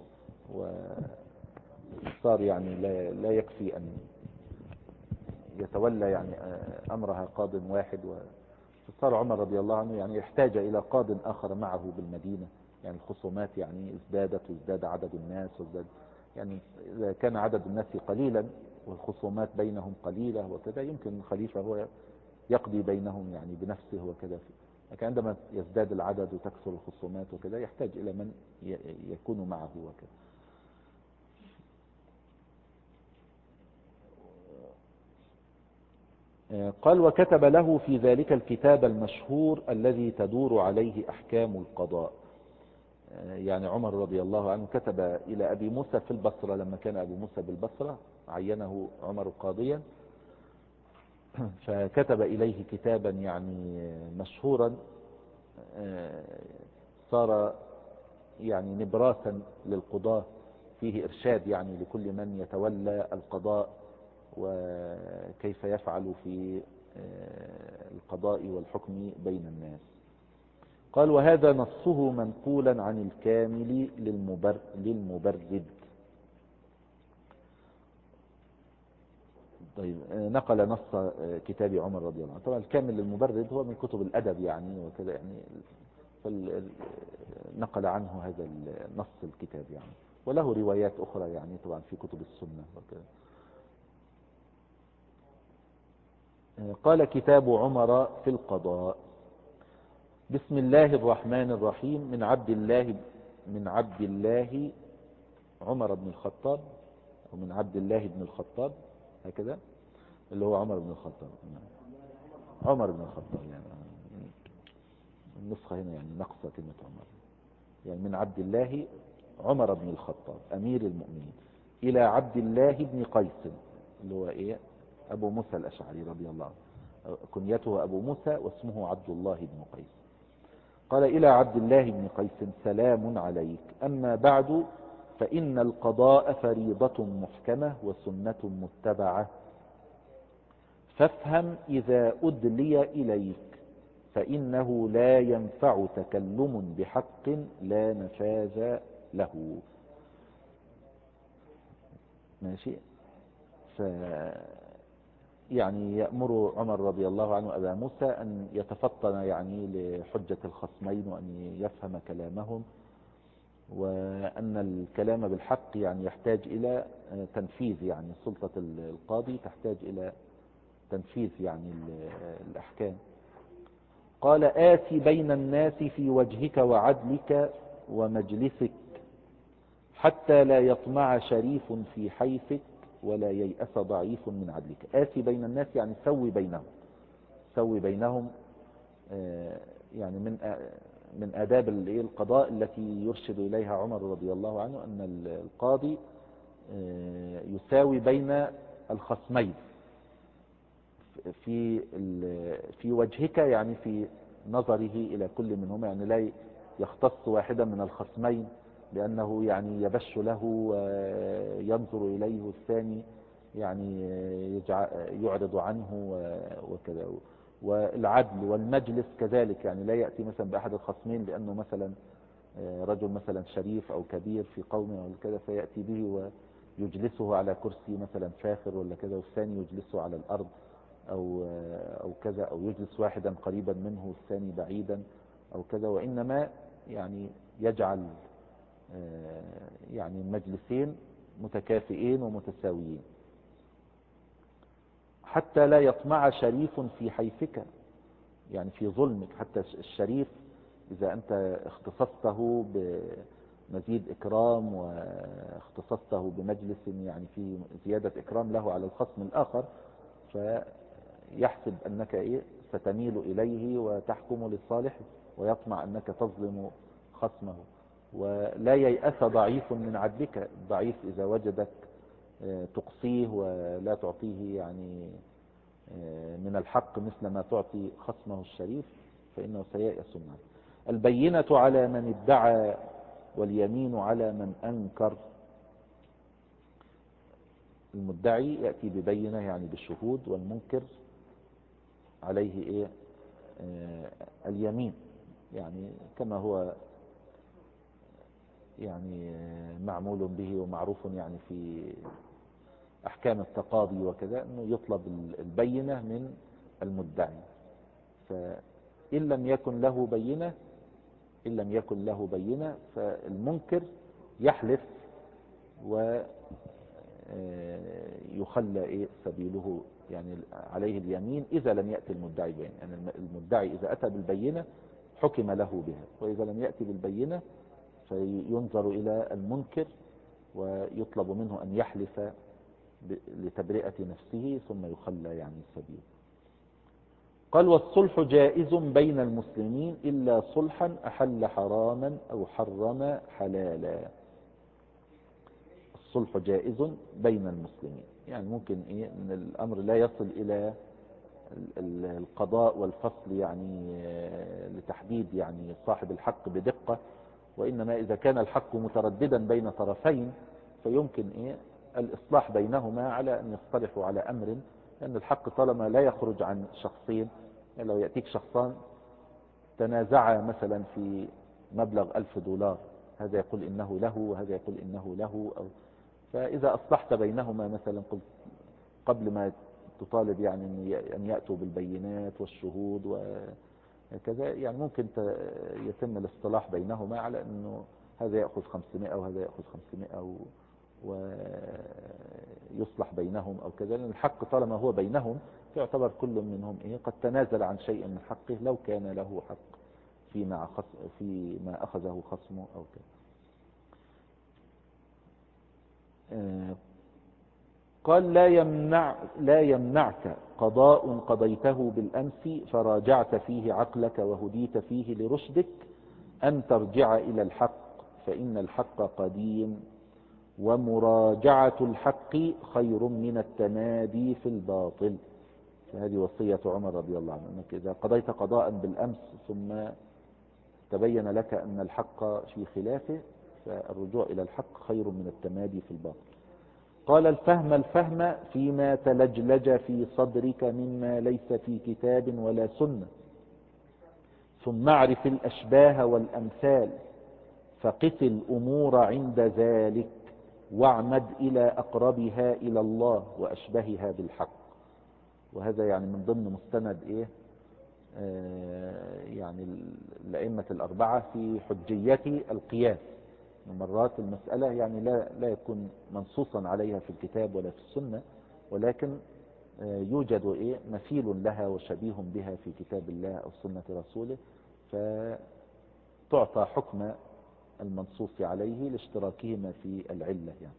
وصار يعني لا يكفي أن يتولى يعني أمرها قاض واحد. فصار عمر رضي الله عنه يعني يحتاج إلى قاض آخر معه بالمدينة. يعني الخصومات يعني ازدادت، وازداد عدد الناس، وازداد يعني إذا كان عدد الناس قليلا والخصومات بينهم قليلة وكذا، يمكن الخليفة هو يقضي بينهم يعني بنفسه وكذا. لكن عندما يزداد العدد وتكثر الخصومات وكذا، يحتاج إلى من يكون معه وكذا. قال: وكتب له في ذلك الكتاب المشهور الذي تدور عليه أحكام القضاء. يعني عمر رضي الله عنه كتب إلى أبي موسى في البصرة، لما كان أبو موسى بالبصرة عينه عمر قاضيا، فكتب إليه كتابا يعني مشهورا، صار يعني نبراسا للقضاة، فيه إرشاد يعني لكل من يتولى القضاء وكيف يفعل في القضاء والحكم بين الناس. قال: وهذا نصه منقولا عن الكامل للمبرد. طيب، نقل نص كتاب عمر رضي الله عنه. طبعا الكامل للمبرد هو من كتب الأدب يعني وكذا، يعني نقل عنه هذا نص الكتاب يعني، وله روايات أخرى يعني طبعا في كتب السنة وكذا. قال: كتاب عمر في القضاء. بسم الله الرحمن الرحيم. من عبد الله عمر بن الخطاب، ومن عبد الله بن الخطاب، هكذا اللي هو عمر بن الخطاب. عمر بن الخطاب يعني النسخة هنا يعني نقصة كلمة عمر. يعني من عبد الله عمر بن الخطاب أمير المؤمنين إلى عبد الله بن قيس، اللي هو إيه؟ أبو موسى الأشعري رضي الله عنه، كنيته أبو موسى واسمه عبد الله بن قيس. قال: إلى عبد الله بن قيس: سلام عليك. أما بعد، فإن القضاء فريضة محكمة وسنة متبعة، فافهم إذا أدلي إليك، فإنه لا ينفع تكلم بحق لا نفاذ له. ماشي. يعني يأمر عمر رضي الله عنه أبا موسى أن يتفطن يعني لحجة الخصمين، وأن يفهم كلامهم، وأن الكلام بالحق يعني يحتاج إلى تنفيذ. يعني سلطة القاضي تحتاج إلى تنفيذ يعني الأحكام. قال: آتي بين الناس في وجهك وعدلك ومجلسك، حتى لا يطمع شريف في حيثك ولا ييأس ضعيف من عدلك. آتي بين الناس يعني سوي بينهم. يعني من آداب القضاء التي يرشد إليها عمر رضي الله عنه أن القاضي يساوي بين الخصمين في وجهك، يعني في نظره إلى كل منهما. يعني لا يختص واحدا من الخصمين لأنه يعني يبش له وينظر إليه، والثاني يعني يعرض عنه وكذا. والعدل والمجلس كذلك، يعني لا يأتي مثلا بأحد الخصمين لأنه مثلا رجل مثلا شريف أو كبير في قومه أو كذا، فيأتي به ويجلسه على كرسي مثلا فاخر ولا كذا، والثاني يجلسه على الأرض أو كذا، أو يجلس واحدا قريبا منه والثاني بعيدا أو كذا. وإنما يعني يجعل يعني المجلسين متكافئين ومتساويين، حتى لا يطمع شريف في حيفك، يعني في ظلمك. حتى الشريف إذا أنت اختصصته بمزيد إكرام واختصصته بمجلس يعني في زيادة إكرام له على الخصم الآخر، فيحسب أنك ستميل إليه وتحكم للصالح، ويطمع أنك تظلم خصمه. ولا ييأس ضعيف من عدلك. الضعيف إذا وجدك تقصيه ولا تعطيه يعني من الحق مثل ما تعطي خصمه الشريف، فإنه سييأس منه. البينة على من ادعى واليمين على من أنكر. المدعي يأتي ببينة يعني بالشهود، والمنكر عليه اليمين، يعني كما هو يعني معمول به ومعروف يعني في أحكام التقاضي وكذا، أنه يطلب البينة من المدعي. فإن لم يكن له بينة فالمنكر يحلف ويخلى سبيله، يعني عليه اليمين إذا لم يأتي المدعي بينة. يعني المدعي إذا أتى بالبينة حكم له بها، وإذا لم يأتي بالبينة فينظر إلى المنكر ويطلب منه أن يحلف لتبرئة نفسه ثم يخلى يعني السبيل. قال: والصلح جائز بين المسلمين إلا صلحا أحل حراما أو حرم حلالا. الصلح جائز بين المسلمين، يعني ممكن ان الأمر لا يصل إلى القضاء والفصل يعني لتحديد يعني صاحب الحق بدقة، وإنما إذا كان الحق مترددا بين طرفين فيمكن الإصلاح بينهما على أن يصطلحوا على أمر، لأن الحق طالما لا يخرج عن شخصين. يعني لو يأتيك شخصان تنازعا مثلا في مبلغ $1000، هذا يقول إنه له وهذا يقول إنه له، فإذا أصلحت بينهما مثلا قلت قبل ما تطالب يعني أن يأتوا بالبينات والشهود وكذا، يعني ممكن يتم الاصطلاح بينهما على أنه هذا يأخذ 500 وهذا يأخذ 500 ويصلح بينهم أو كذا، لأن الحق طالما هو بينهم يعتبر كل منهم قد تنازل عن شيء من حقه لو كان له حق فيما أخذه خصمه أو كذا. قال: لا يمنعك قضاء قضيته بالأمس فراجعت فيه عقلك وهديت فيه لرشدك أن ترجع إلى الحق، فإن الحق قديم، ومراجعة الحق خير من التمادي في الباطل. فهذه وصية عمر رضي الله عنه، أنك إذا قضيت قضاء بالأمس ثم تبين لك أن الحق في خلافه فالرجوع إلى الحق خير من التمادي في الباطل. قال: الفهم فيما تلجلج في صدرك مما ليس في كتاب ولا سنة، ثم اعرف الأشباه والأمثال، فقس الأمور عند ذلك، واعمد إلى أقربها إلى الله وأشبهها بالحق. وهذا يعني من ضمن مستند يعني الأئمة الأربعة في حجية القياس. مرات المسألة يعني لا يكون منصوصا عليها في الكتاب ولا في السنة، ولكن يوجد مثيل لها وشبيه بها في كتاب الله أو سنة رسوله، فتعطى حكم المنصوص عليه لاشتراكهما في العلة يعني.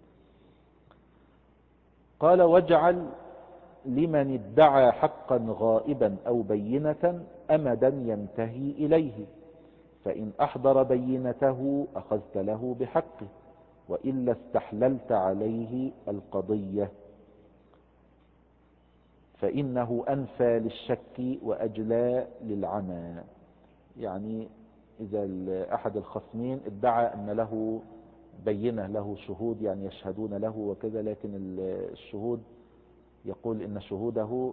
قال: واجعل لمن ادعى حقا غائبا أو بينة أمدا ينتهي إليه، فإن أحضر بينته أخذت له بحقه، وإلا استحللت عليه القضية، فإنه أنفى للشك وأجلى للعمى. يعني إذا أحد الخصمين ادعى أن له بينة، له شهود يعني يشهدون له وكذا، لكن الشهود يقول إن شهوده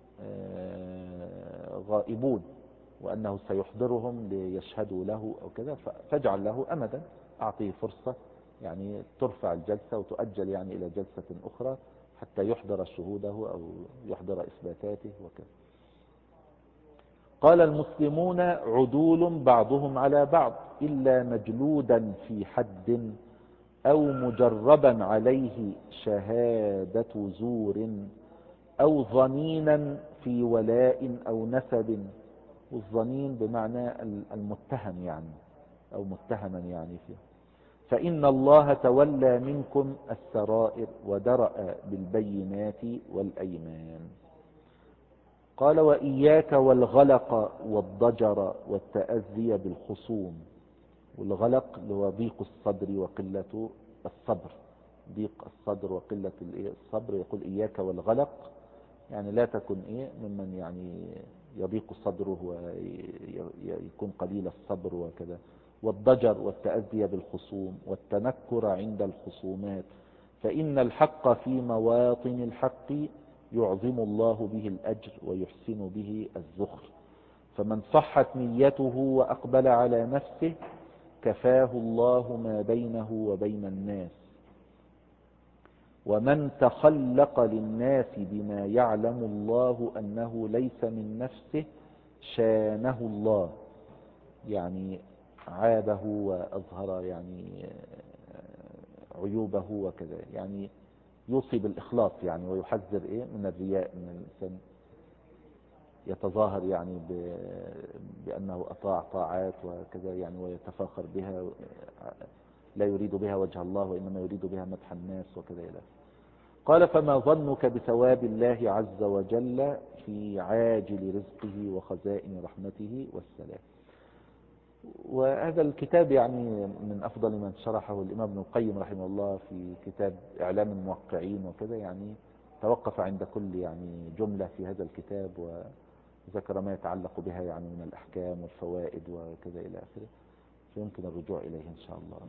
غائبون وأنه سيحضرهم ليشهدوا له أو كذا، فاجعل له أمدا، أعطيه فرصة، يعني ترفع الجلسة وتؤجل يعني إلى جلسة أخرى حتى يحضر شهوده أو يحضر إثباتاته وكذا. قال: المسلمون عدول بعضهم على بعض إلا مجلودا في حد أو مجربا عليه شهادة زور أو ظنينا في ولاء أو نسب. والظنين بمعنى المتهم يعني، أو متهما يعني فيه. فإن الله تولى منكم السرائر ودرأ بالبينات والأيمان. قال وإياك والغلق والضجر والتأذي بالخصوم. والغلق اللي هو ضيق الصدر وقلة الصبر، ضيق الصدر وقلة الصبر. يقول إياك والغلق، يعني لا تكن ممن يعني يضيق صدره ويكون قليل الصبر وكذا. والضجر والتأذي بالخصوم والتنكر عند الخصومات، فإن الحق في مواطن الحق يعظم الله به الأجر ويحسن به الزخر. فمن صحت نيته وأقبل على نفسه كفاه الله ما بينه وبين الناس. ومن تخلق للناس بما يعلم الله أنه ليس من نفسه شانه الله، يعني عابه وأظهر يعني عيوبه وكذا، يعني يوصي بالإخلاص يعني، ويحذر من الرياء، من الإنسان يتظاهر يعني بأنه أطاع طاعات وكذا يعني، ويتفاخر بها، لا يريد بها وجه الله وإنما يريد بها مدح الناس وكذا إلى. قال فما ظنك بثواب الله عز وجل في عاجل رزقه وخزائن رحمته والسلام. وهذا الكتاب يعني من أفضل من شرحه الإمام ابن القيم رحمه الله في كتاب إعلام الموقعين وكذا، يعني توقف عند كل يعني جملة في هذا الكتاب وذكر ما يتعلق بها يعني من الأحكام والفوائد وكذا إلى آخره، فيمكن الرجوع إليه إن شاء الله.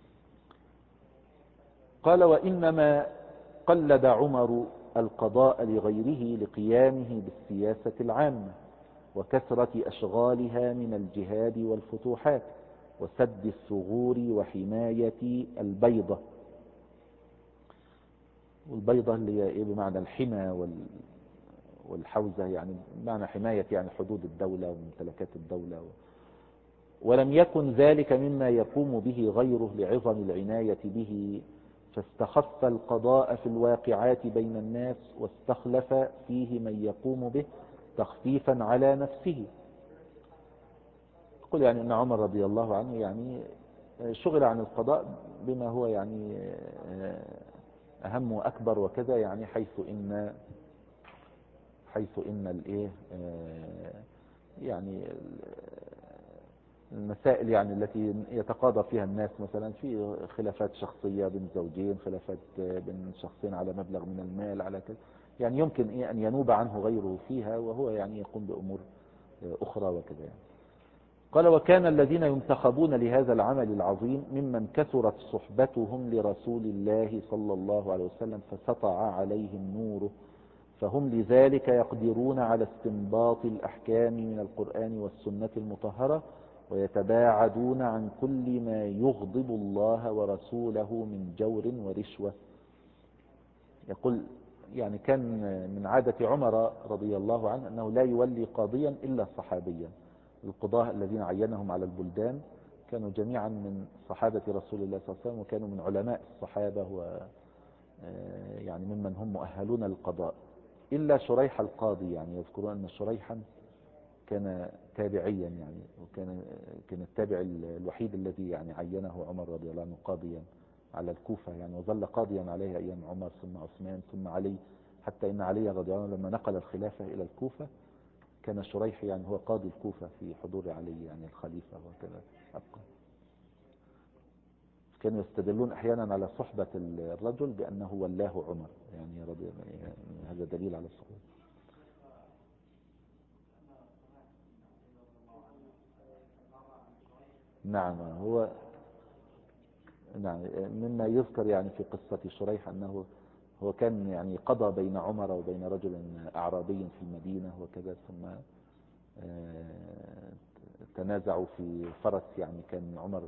قال وإنما قلد عمر القضاء لغيره لقيامه بالسياسة العامة وكثرة أشغالها من الجهاد والفتوحات وسد الثغور وحماية البيضة. والبيضة اللي هي بمعنى الحمى والحوزة، يعني بمعنى حماية يعني حدود الدولة وممتلكات الدولة. ولم يكن ذلك مما يقوم به غيره لعظم العناية به، فاستخف القضاء في الواقعات بين الناس واستخلف فيه من يقوم به تخفيفا على نفسه. يقول يعني أن عمر رضي الله عنه يعني شغل عن القضاء بما هو يعني أهم وأكبر وكذا، يعني حيث إن الإيه يعني المسائل يعني التي يتقاضى فيها الناس، مثلا في خلافات شخصية بين زوجين، خلافات بين شخصين على مبلغ من المال على كذا، يعني يمكن أن ينوب عنه غيره فيها وهو يعني يقوم بأمور أخرى وكذا يعني. قال وكان الذين ينتخبون لهذا العمل العظيم ممن كثرت صحبتهم لرسول الله صلى الله عليه وسلم فسطع عليهم نوره، فهم لذلك يقدرون على استنباط الأحكام من القرآن والسنة المطهرة، ويتباعدون عن كل ما يغضب الله ورسوله من جور ورشوة. يقول يعني كان من عادة عمر رضي الله عنه أنه لا يولي قاضيا إلا صحابيا. القضاة الذين عينهم على البلدان كانوا جميعا من صحابة رسول الله صلى الله عليه وسلم، وكانوا من علماء الصحابة يعني ممن هم مؤهلون للقضاء، إلا شريح القاضي. يعني يذكرون أن شريحا كان تابعيا يعني، كان التابع الوحيد الذي يعني عينه عمر رضي الله عنه قاضيا على الكوفة يعني، وظل قاضيا عليها أيام عمر ثم عثمان ثم علي، حتى إن علي رضي الله عنه لما نقل الخلافة إلى الكوفة كان شريح يعني هو قاضي الكوفة في حضور علي يعني الخليفة وكذا أبقى. كانوا يستدلون أحيانا على صحبة الرجل بأنه ولاه عمر يعني رضي الله يعني، هذا دليل على الصحبة. نعم نعم مما يذكر يعني في قصة شريح أنه هو كان يعني قضى بين عمر وبين رجل أعرابي في المدينة وكذا، ثم تنازعوا في فرس يعني، كان عمر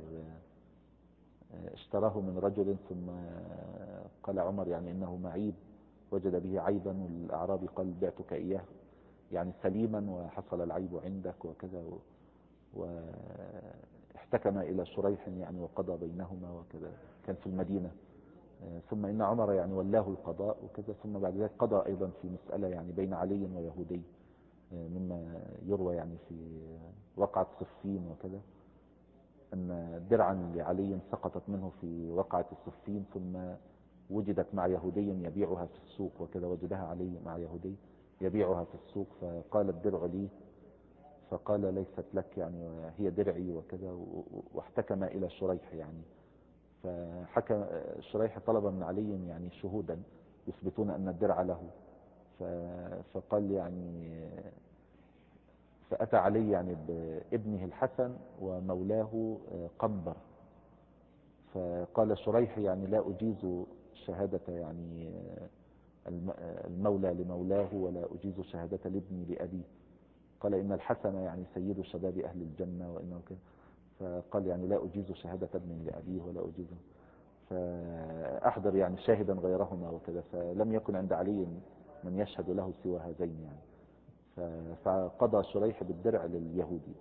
اشتراه من رجل، ثم قال عمر يعني إنه معيب، وجد به عيبا، والأعرابي قال بعتك إياه يعني سليما وحصل العيب عندك وكذا، واحتج احتكم إلى شريح يعني وقضى بينهما وكذا، كان في المدينة. ثم إن عمر يعني ولاه القضاء وكذا، ثم بعد ذلك قضى أيضا في مسألة يعني بين علي ويهودي، مما يروى يعني في وقعة صفين وكذا، أن درعا لعلي سقطت منه في وقعة الصفين، ثم وجدت مع يهودي يبيعها في السوق وكذا، وجدها علي مع يهودي يبيعها في السوق، فقال الدرع لي، فقال ليست لك يعني هي درعي وكذا، واحتكم إلى شريح يعني. فحكم شريح طلب من علي يعني شهودا يثبتون أن الدرع له، فقال يعني، فأتى علي يعني بابنه الحسن ومولاه قنبر، فقال شريح يعني لا أجيز شهادة يعني المولى لمولاه، ولا أجيز شهادة الابن لأبيه. قال إن الحسن يعني سيد شباب أهل الجنة وإنه كذا، فقال يعني لا أجيز شهادة ابن لأبيه ولا أجيزه، فأحضر يعني شاهدا غيرهما وكذا، فلم يكن عند علي من يشهد له سوى هذين يعني. فقضى شريح بالدرع لليهودي،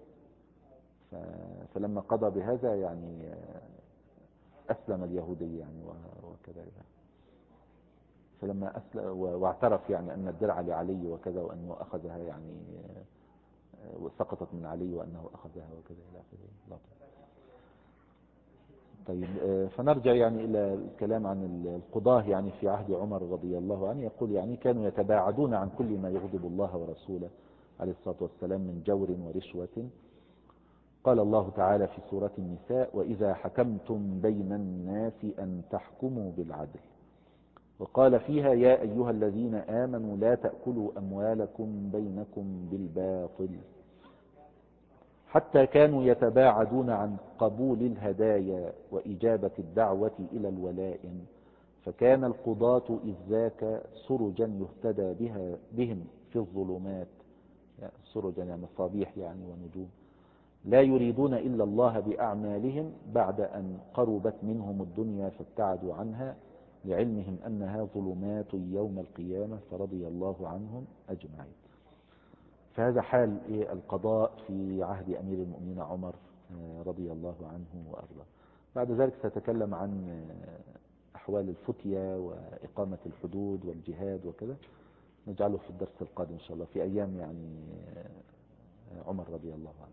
فلما قضى بهذا يعني أسلم اليهودي يعني وكذا، فلما أسلم واعترف يعني أن الدرع لعلي وكذا، وأنه أخذها يعني وسقطت من علي وأنه أخذها وكذا إلى آخره. طيب، فنرجع يعني إلى الكلام عن القضاة يعني في عهد عمر رضي الله عنه. يقول يعني كانوا يتباعدون عن كل ما يغضب الله ورسوله عليه الصلاة والسلام من جور ورشوة. قال الله تعالى في سورة النساء: وإذا حكمتم بين الناس أن تحكموا بالعدل. وقال فيها: يا أيها الذين آمنوا لا تأكلوا أموالكم بينكم بالباطل. حتى كانوا يتباعدون عن قبول الهدايا وإجابة الدعوة إلى الولائم، فكان القضاة إذ ذاك سرجا يهتدى بهم في الظلمات، يعني سرجا يعني مصابيح يعني ونجوم، لا يريدون إلا الله بأعمالهم بعد أن قربت منهم الدنيا فابتعدوا عنها، لعلمهم أنها ظلمات يوم القيامة، فرضي الله عنهم أجمعين. فهذا حال القضاء في عهد أمير المؤمنين عمر رضي الله عنه وأرضاه. بعد ذلك سأتكلم عن أحوال الفتية وإقامة الحدود والجهاد وكذا، نجعله في الدرس القادم إن شاء الله في أيام يعني عمر رضي الله عنه.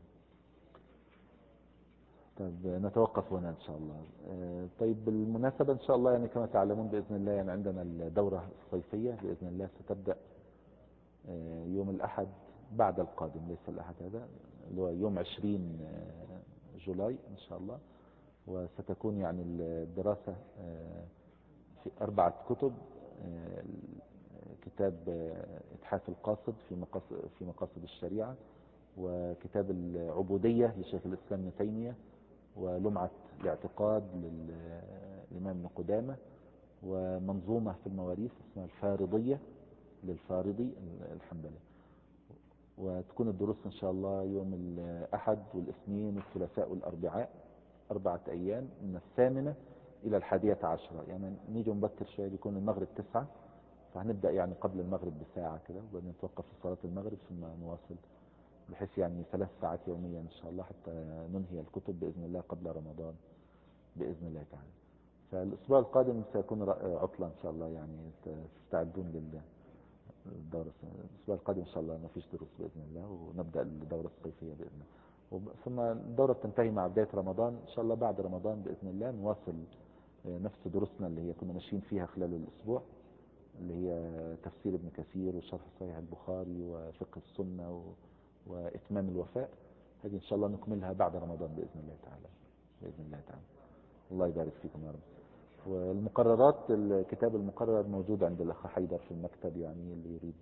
طيب، نتوقف هنا إن شاء الله. طيب، بالمناسبة إن شاء الله يعني كما تعلمون بإذن الله يعني عندنا الدورة الصيفية بإذن الله ستبدأ يوم الأحد بعد القادم، ليس الأحد هذا، اللي هو يوم 20 جولاي إن شاء الله. وستكون يعني الدراسة في 4 كتب: كتاب إتحاف القاصد في مقاصد الشريعة، وكتاب العبودية لشيخ الإسلام ابن تيمية، ولمعة الاعتقاد للإمام ابن قدامة، ومنظومة في المواريث اسمها الفارضية للفارضي الحنبلي. وتكون الدروس إن شاء الله يوم الأحد والاثنين والثلاثاء والأربعاء، 4 أيام من 8 إلى 11، يعني نيجي مبكر شوية، بيكون المغرب 9، فهنبدأ يعني قبل المغرب بساعة كده، وبعدين نتوقف في صلاة المغرب ثم نواصل، بحيث يعني 3 ساعات يوميا إن شاء الله حتى ننهي الكتب بإذن الله قبل رمضان بإذن الله تعالى. فالأسبوع القادم سيكون عطلة إن شاء الله، يعني تستعدون للدورة. الأسبوع القادم إن شاء الله ما فيش دروس بإذن الله، ونبدأ الدورة الصيفية بإذن الله، ثم الدورة تنتهي مع بداية رمضان إن شاء الله. بعد رمضان بإذن الله نواصل نفس دروسنا اللي هي كنا ماشيين فيها خلال الأسبوع، اللي هي تفسير ابن كثير وشرح صحيح البخاري وفقه السنة وإتمام الوفاء. هذه إن شاء الله نكملها بعد رمضان بإذن الله تعالى، بإذن الله تعالى. الله يبارك فيكم يا رب. والمقررات، الكتاب المقرر موجود عند الأخ حيدر في المكتب، يعني اللي يريد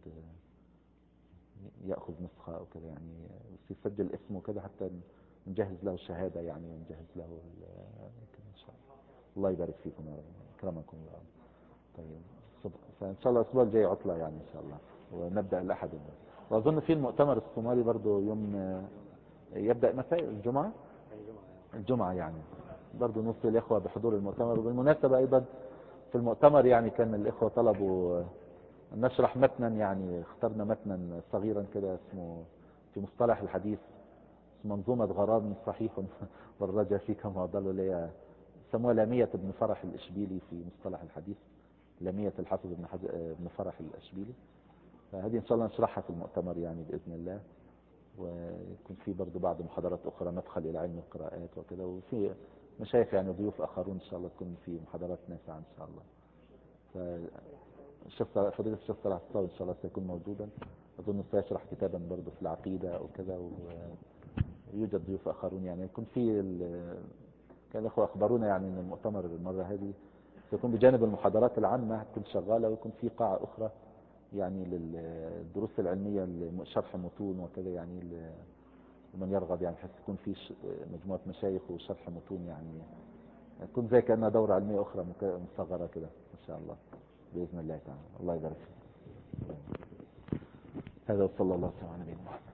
يأخذ نسخة أو كذا يعني، بس يسجل اسمه كذا حتى نجهز له الشهادة يعني، ونجهز له كذا إن شاء الله. الله يبارك فيكم يا رب، كرمكم يا رب. طيب، فإن شاء الله الأسبوع الجاي عطلة يعني إن شاء الله، ونبدأ الأحد. وأظن في المؤتمر الصومالي برضو يوم يبدأ متى؟ الجمعة يعني، برضو نوصي الإخوة بحضور المؤتمر. وبالمناسبة أيضا في المؤتمر يعني كان الإخوة طلبوا أن نشرح متنا، يعني اخترنا متنا صغيرا كده اسمه في مصطلح الحديث، منظومة غرامي صحيح والرجا فيك معضل، اللي هي سموها لامية ابن فرح الإشبيلي في مصطلح الحديث، لامية الحافظ ابن فرح الإشبيلي. فهذه إن شاء الله نشرحها في المؤتمر يعني بإذن الله. ويكون في برضو بعض محاضرات أخرى، مدخل إلى علم القراءات وكذا، وفي مشايخ يعني ضيوف آخرون إن شاء الله تكون في محاضرات نافعة إن شاء الله. فضيلة الشيخ صلاح الصاوي إن شاء الله سيكون موجودا، أظن سيشرح كتابا برضو في العقيدة أو كذا، ويوجد ضيوف آخرون يعني. يكون في كان الأخوة أخبرونا يعني أن المؤتمر المرة هذه سيكون بجانب المحاضرات العامة هتكون شغالة، ويكون في قاعة أخرى يعني للدروس العلمية، شرح متون وكذا يعني، لمن يرغب يعني، بحيث يكون في مجموعة مشايخ وشرح متون يعني، تكون زي كأنها دورة علمية أخرى مصغرة كده إن شاء الله بإذن الله تعالى. الله يبارك فيك. هذا وصلى الله على نبينا محمد.